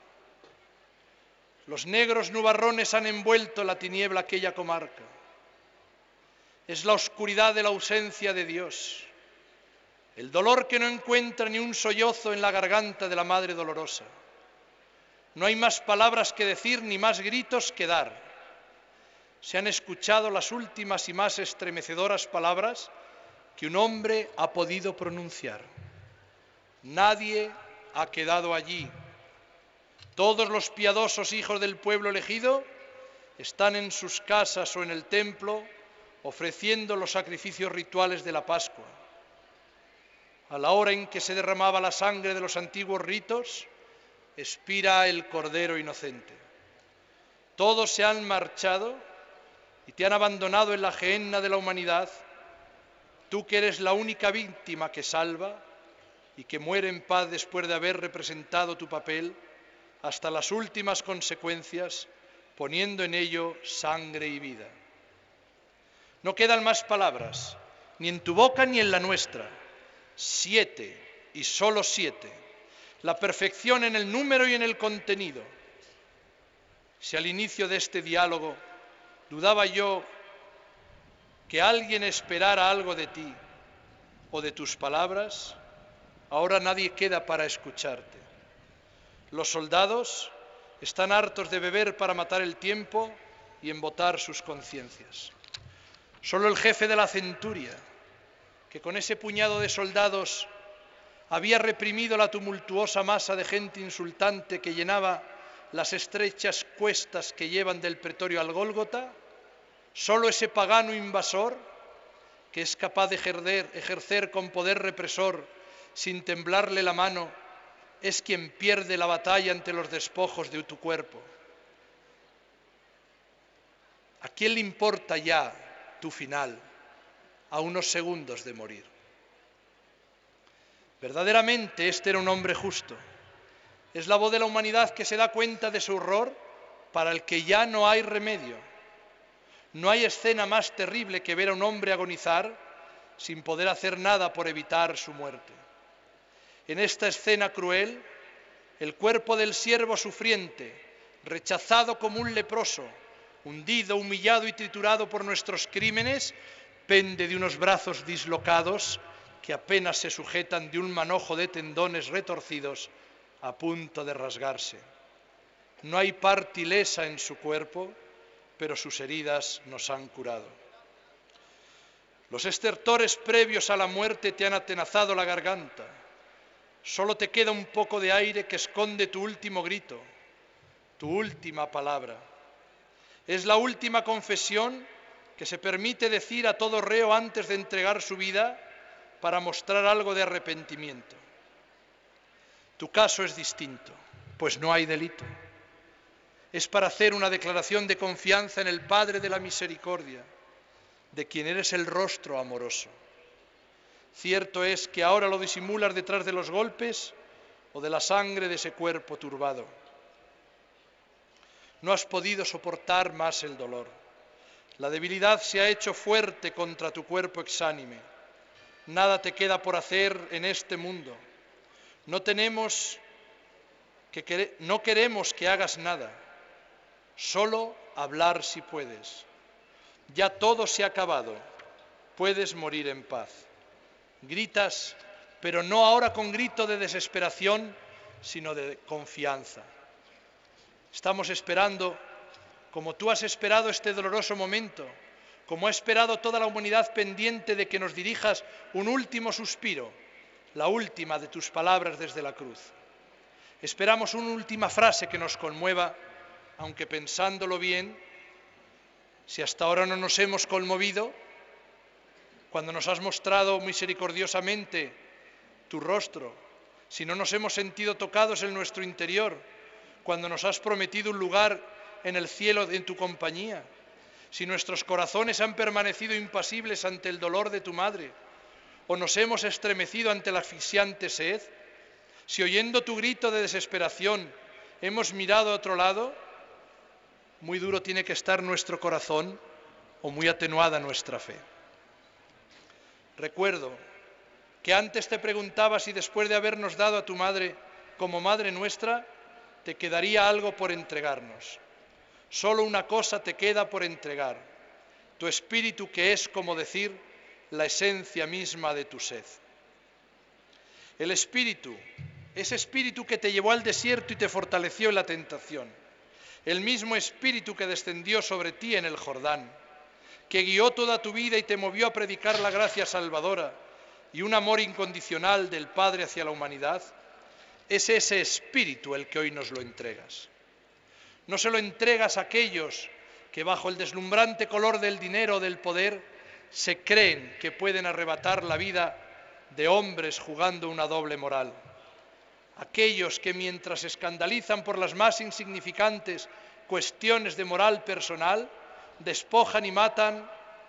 Los negros nubarrones han envuelto la tiniebla aquella comarca. Es la oscuridad de la ausencia de Dios, el dolor que no encuentra ni un sollozo en la garganta de la Madre Dolorosa. No hay más palabras que decir ni más gritos que dar. Se han escuchado las últimas y más estremecedoras palabras que un hombre ha podido pronunciar. Nadie ha quedado allí. Todos los piadosos hijos del pueblo elegido están en sus casas o en el templo ofreciendo los sacrificios rituales de la Pascua. A la hora en que se derramaba la sangre de los antiguos ritos, expira el Cordero inocente. Todos se han marchado y te han abandonado en la gehenna de la humanidad, tú que eres la única víctima que salva y que muere en paz después de haber representado tu papel hasta las últimas consecuencias, poniendo en ello sangre y vida. No quedan más palabras, ni en tu boca ni en la nuestra. Siete, y solo siete. La perfección en el número y en el contenido. Si al inicio de este diálogo dudaba yo que alguien esperara algo de ti o de tus palabras, ahora nadie queda para escucharte. Los soldados están hartos de beber para matar el tiempo y embotar sus conciencias. Solo el jefe de la centuria, que con ese puñado de soldados había reprimido la tumultuosa masa de gente insultante que llenaba las estrechas cuestas que llevan del pretorio al Gólgota, Solo ese pagano invasor, que es capaz de ejercer, ejercer con poder represor sin temblarle la mano, es quien pierde la batalla ante los despojos de tu cuerpo. ¿A quién le importa ya tu final a unos segundos de morir? Verdaderamente este era un hombre justo. Es la voz de la humanidad que se da cuenta de su horror para el que ya no hay remedio. No hay escena más terrible que ver a un hombre agonizar sin poder hacer nada por evitar su muerte. En esta escena cruel, el cuerpo del siervo sufriente, rechazado como un leproso, hundido, humillado y triturado por nuestros crímenes, pende de unos brazos dislocados que apenas se sujetan de un manojo de tendones retorcidos a punto de rasgarse. No hay parte ilesa en su cuerpo, pero sus heridas nos han curado. Los estertores previos a la muerte te han atenazado la garganta. Solo te queda un poco de aire que esconde tu último grito, tu última palabra. Es la última confesión que se permite decir a todo reo antes de entregar su vida para mostrar algo de arrepentimiento. Tu caso es distinto, pues no hay delito. Es para hacer una declaración de confianza en el Padre de la Misericordia, de quien eres el rostro amoroso. Cierto es que ahora lo disimulas detrás de los golpes o de la sangre de ese cuerpo turbado. No has podido soportar más el dolor. La debilidad se ha hecho fuerte contra tu cuerpo exánime. Nada te queda por hacer en este mundo. No tenemos que quere- no queremos que hagas nada. Solo hablar si puedes. Ya todo se ha acabado. Puedes morir en paz. Gritas, pero no ahora con grito de desesperación, sino de confianza. Estamos esperando, como tú has esperado este doloroso momento, como ha esperado toda la humanidad pendiente de que nos dirijas un último suspiro, la última de tus palabras desde la cruz. Esperamos una última frase que nos conmueva, aunque pensándolo bien, si hasta ahora no nos hemos conmovido, cuando nos has mostrado misericordiosamente tu rostro, si no nos hemos sentido tocados en nuestro interior, cuando nos has prometido un lugar en el cielo en tu compañía, si nuestros corazones han permanecido impasibles ante el dolor de tu madre, o nos hemos estremecido ante la asfixiante sed, si oyendo tu grito de desesperación hemos mirado a otro lado, muy duro tiene que estar nuestro corazón o muy atenuada nuestra fe. Recuerdo que antes te preguntaba si después de habernos dado a tu madre como madre nuestra, te quedaría algo por entregarnos. Solo una cosa te queda por entregar, tu espíritu, que es, como decir, la esencia misma de tu sed. El espíritu, ese espíritu que te llevó al desierto y te fortaleció en la tentación, el mismo espíritu que descendió sobre ti en el Jordán, que guió toda tu vida y te movió a predicar la gracia salvadora y un amor incondicional del Padre hacia la humanidad, es ese espíritu el que hoy nos lo entregas. No se lo entregas a aquellos que bajo el deslumbrante color del dinero o del poder se creen que pueden arrebatar la vida de hombres jugando una doble moral. Aquellos que mientras se escandalizan por las más insignificantes cuestiones de moral personal, despojan y matan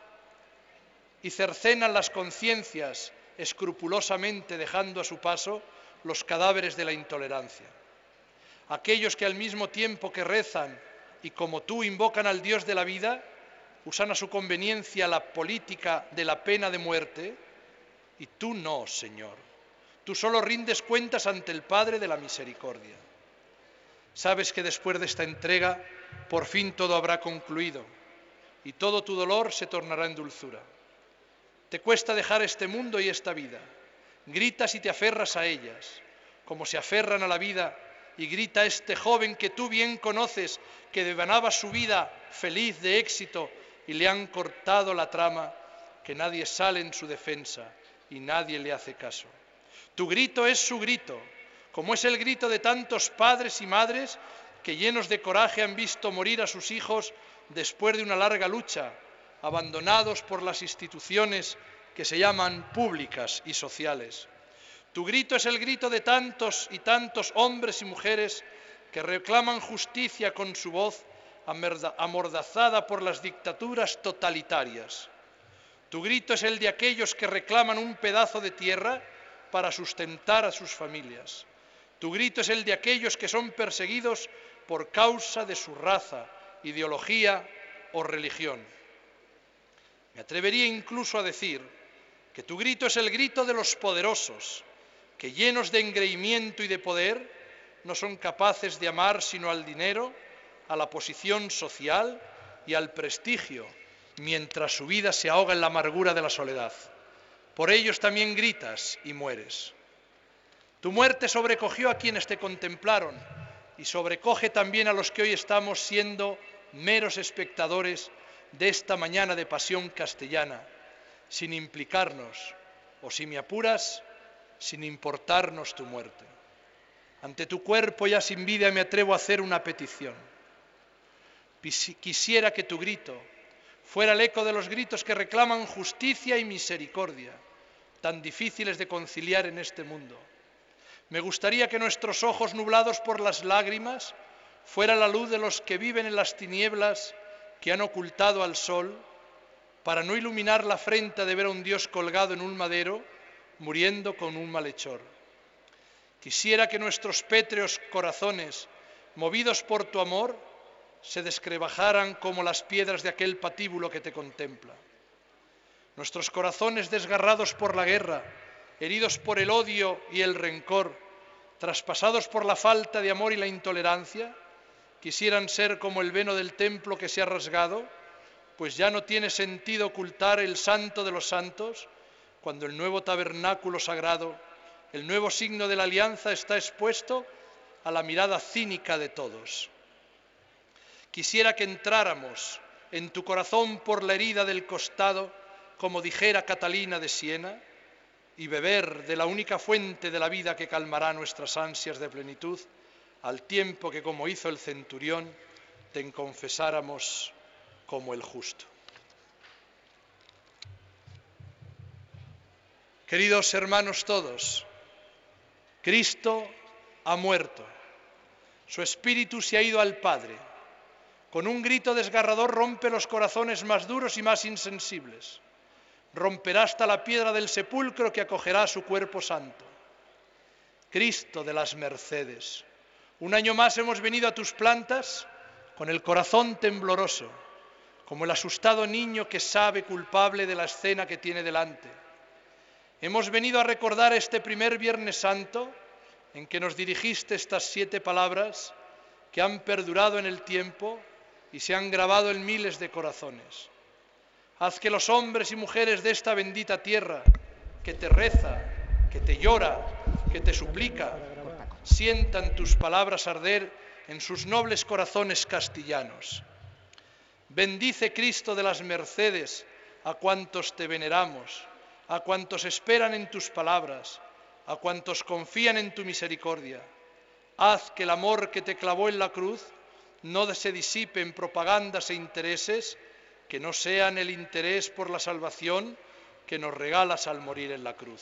y cercenan las conciencias escrupulosamente dejando a su paso los cadáveres de la intolerancia. Aquellos que al mismo tiempo que rezan y como tú invocan al Dios de la vida, usan a su conveniencia la política de la pena de muerte, y tú no, Señor. Tú solo rindes cuentas ante el Padre de la Misericordia. Sabes que después de esta entrega, por fin todo habrá concluido, y todo tu dolor se tornará en dulzura. Te cuesta dejar este mundo y esta vida. Gritas y te aferras a ellas, como se aferran a la vida, y grita este joven que tú bien conoces, que devanaba su vida feliz de éxito, y le han cortado la trama, que nadie sale en su defensa y nadie le hace caso. Tu grito es su grito, como es el grito de tantos padres y madres que llenos de coraje han visto morir a sus hijos después de una larga lucha, abandonados por las instituciones que se llaman públicas y sociales. Tu grito es el grito de tantos y tantos hombres y mujeres que reclaman justicia con su voz amordazada por las dictaduras totalitarias. Tu grito es el de aquellos que reclaman un pedazo de tierra para sustentar a sus familias. Tu grito es el de aquellos que son perseguidos por causa de su raza, ideología o religión. Me atrevería incluso a decir que tu grito es el grito de los poderosos, que llenos de engreimiento y de poder no son capaces de amar sino al dinero, a la posición social y al prestigio, mientras su vida se ahoga en la amargura de la soledad. Por ellos también gritas y mueres. Tu muerte sobrecogió a quienes te contemplaron y sobrecoge también a los que hoy estamos siendo meros espectadores de esta mañana de pasión castellana, sin implicarnos, o si me apuras, sin importarnos tu muerte. Ante tu cuerpo ya sin vida me atrevo a hacer una petición. Quisiera que tu grito fuera el eco de los gritos que reclaman justicia y misericordia, tan difíciles de conciliar en este mundo. Me gustaría que nuestros ojos nublados por las lágrimas fuera la luz de los que viven en las tinieblas que han ocultado al sol, para no iluminar la frente de ver a un Dios colgado en un madero, muriendo con un malhechor. Quisiera que nuestros pétreos corazones, movidos por tu amor, se descrebajaran como las piedras de aquel patíbulo que te contempla. Nuestros corazones desgarrados por la guerra, heridos por el odio y el rencor, traspasados por la falta de amor y la intolerancia, quisieran ser como el velo del templo que se ha rasgado, pues ya no tiene sentido ocultar el santo de los santos, cuando el nuevo tabernáculo sagrado, el nuevo signo de la alianza, está expuesto a la mirada cínica de todos. Quisiera que entráramos en tu corazón por la herida del costado, como dijera Catalina de Siena, y beber de la única fuente de la vida que calmará nuestras ansias de plenitud, al tiempo que, como hizo el centurión, te confesáramos como el justo. Queridos hermanos todos, Cristo ha muerto, su espíritu se ha ido al Padre. Con un grito desgarrador rompe los corazones más duros y más insensibles. Romperá hasta la piedra del sepulcro que acogerá su cuerpo santo. Cristo de las Mercedes, un año más hemos venido a tus plantas con el corazón tembloroso, como el asustado niño que sabe culpable de la escena que tiene delante. Hemos venido a recordar este primer Viernes Santo en que nos dirigiste estas siete palabras que han perdurado en el tiempo y se han grabado en miles de corazones. Haz que los hombres y mujeres de esta bendita tierra, que te reza, que te llora, que te suplica, sientan tus palabras arder en sus nobles corazones castellanos. Bendice, Cristo de las Mercedes, a cuantos te veneramos, a cuantos esperan en tus palabras, a cuantos confían en tu misericordia. Haz que el amor que te clavó en la cruz no se disipe en propagandas e intereses que no sean el interés por la salvación que nos regalas al morir en la cruz.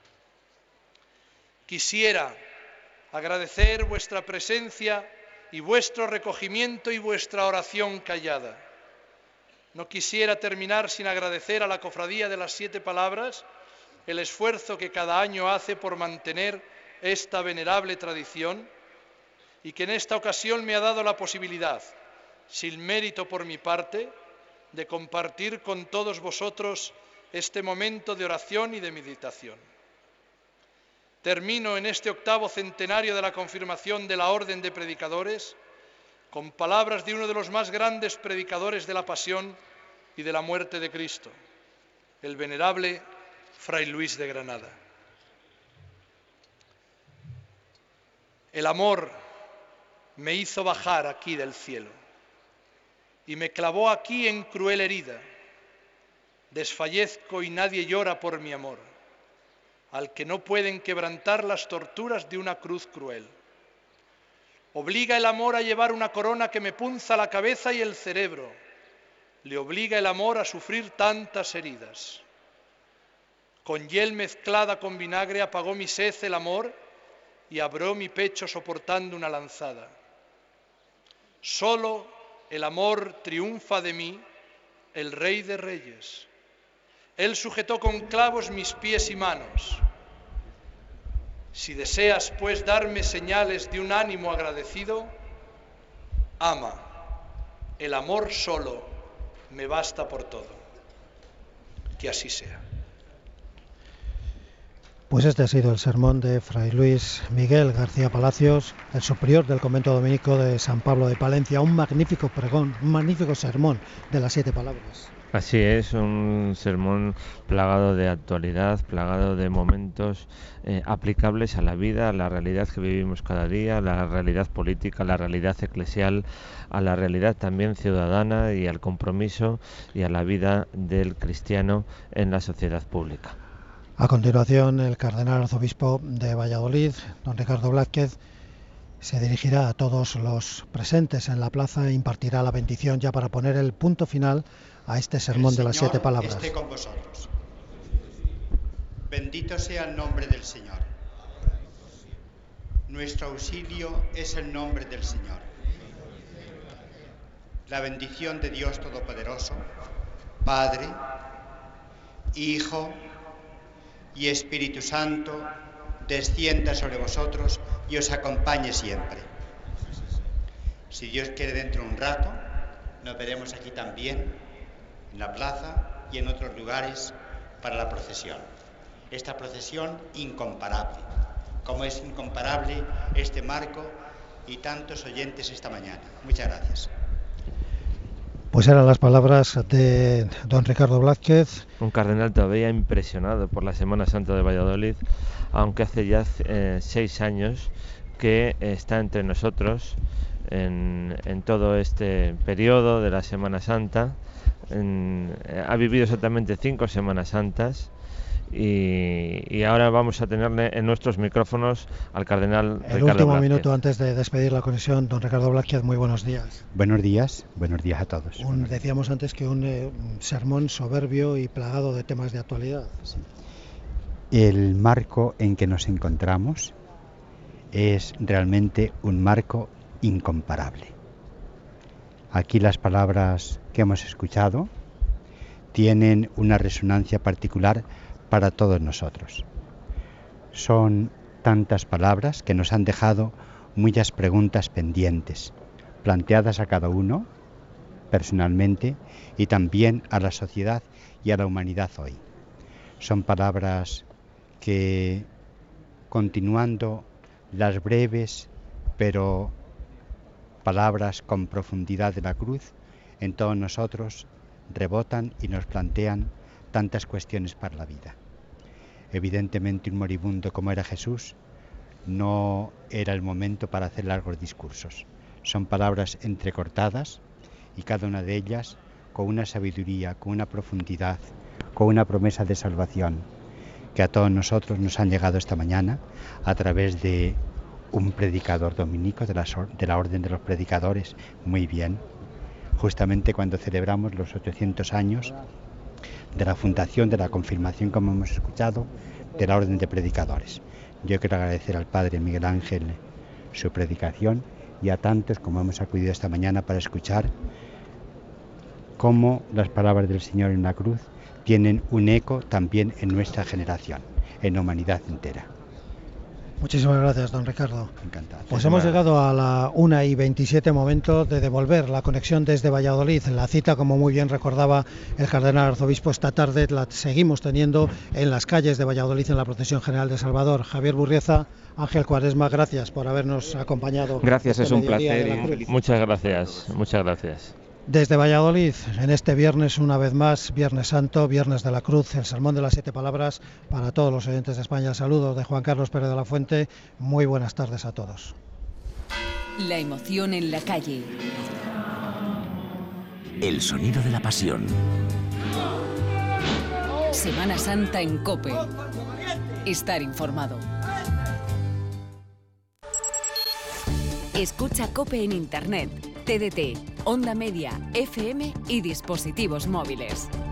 Quisiera agradecer vuestra presencia y vuestro recogimiento y vuestra oración callada. No quisiera terminar sin agradecer a la Cofradía de las Siete Palabras el esfuerzo que cada año hace por mantener esta venerable tradición y que en esta ocasión me ha dado la posibilidad, sin mérito por mi parte, de compartir con todos vosotros este momento de oración y de meditación. Termino en este octavo centenario de la confirmación de la Orden de Predicadores con palabras de uno de los más grandes predicadores de la pasión y de la muerte de Cristo, el venerable Fray Luis de Granada. El amor me hizo bajar aquí del cielo y me clavó aquí en cruel herida. Desfallezco y nadie llora por mi amor, al que no pueden quebrantar las torturas de una cruz cruel. Obliga el amor a llevar una corona que me punza la cabeza y el cerebro. le obliga el amor a sufrir tantas heridas. Con hiel mezclada con vinagre apagó mi sed el amor y abrió mi pecho soportando una lanzada. Solo el amor triunfa de mí, el Rey de Reyes. Él sujetó con clavos mis pies y manos. Si deseas, pues, darme señales de un ánimo agradecido, ama. El amor solo me basta por todo. Que así sea. Pues este ha sido el sermón de Fray Luis Miguel García Palacios, el superior del convento dominico de San Pablo de Palencia. Un magnífico pregón, un magnífico sermón de las siete palabras. Así es, un sermón plagado de actualidad, plagado de momentos eh, aplicables a la vida, a la realidad que vivimos cada día, a la realidad política, a la realidad eclesial, a la realidad también ciudadana y al compromiso y a la vida del cristiano en la sociedad pública. A continuación, el cardenal arzobispo de Valladolid, don Ricardo Blázquez, se dirigirá a todos los presentes en la plaza e impartirá la bendición ya para poner el punto final a este sermón de las siete palabras. El Señor esté con vosotros. Bendito sea el nombre del Señor. Nuestro auxilio es el nombre del Señor. La bendición de Dios Todopoderoso, Padre, Hijo y Espíritu Santo, descienda sobre vosotros y os acompañe siempre. Si Dios quiere, dentro de un rato nos veremos aquí también, en la plaza y en otros lugares, para la procesión. Esta procesión incomparable, como es incomparable este marco y tantos oyentes esta mañana. Muchas gracias. Pues eran las palabras de don Ricardo Blázquez. Un cardenal todavía impresionado por la Semana Santa de Valladolid, aunque hace ya eh, seis años que está entre nosotros en, en todo este periodo de la Semana Santa. En, eh, ha vivido exactamente cinco Semanas Santas. Y, y ahora vamos a tenerle en nuestros micrófonos al cardenal El Ricardo último Blázquez. minuto antes de despedir la conexión, don Ricardo Blázquez, muy buenos días. Buenos días, buenos días a todos. Un, decíamos antes que un, eh, un sermón soberbio y plagado de temas de actualidad. Sí. El marco en que nos encontramos es realmente un marco incomparable. Aquí las palabras que hemos escuchado tienen una resonancia particular para todos nosotros. Son tantas palabras que nos han dejado muchas preguntas pendientes, planteadas a cada uno personalmente y también a la sociedad y a la humanidad hoy. Son palabras que, continuando las breves pero palabras con profundidad de la cruz, en todos nosotros rebotan y nos plantean tantas cuestiones para la vida. Evidentemente, un moribundo como era Jesús no era el momento para hacer largos discursos. Son palabras entrecortadas y cada una de ellas con una sabiduría, con una profundidad, con una promesa de salvación que a todos nosotros nos han llegado esta mañana a través de un predicador dominico de la, de la Orden de los Predicadores. Muy bien, justamente cuando celebramos los ochocientos años de la fundación, de la confirmación, como hemos escuchado, de la Orden de Predicadores. Yo quiero agradecer al Padre Miguel Ángel su predicación y a tantos como hemos acudido esta mañana para escuchar cómo las palabras del Señor en la cruz tienen un eco también en nuestra generación, en la humanidad entera. Muchísimas gracias, don Ricardo. Encantado. Pues hemos llegado a la una y veintisiete, momento de devolver la conexión desde Valladolid. La cita, como muy bien recordaba el cardenal arzobispo, esta tarde la seguimos teniendo en las calles de Valladolid en la procesión general de Salvador. Javier Burrieza, Ángel Cuaresma, gracias por habernos acompañado. Gracias, este es un mediodía placer. Y muchas gracias, muchas gracias. Desde Valladolid, en este viernes, una vez más, Viernes Santo, Viernes de la Cruz, el sermón de las siete palabras para todos los oyentes de España. Saludos de Juan Carlos Pérez de la Fuente. Muy buenas tardes a todos. La emoción en la calle. El sonido de la pasión. Semana Santa en COPE. Estar informado. Escucha COPE en Internet. T D T, onda media, F M y dispositivos móviles.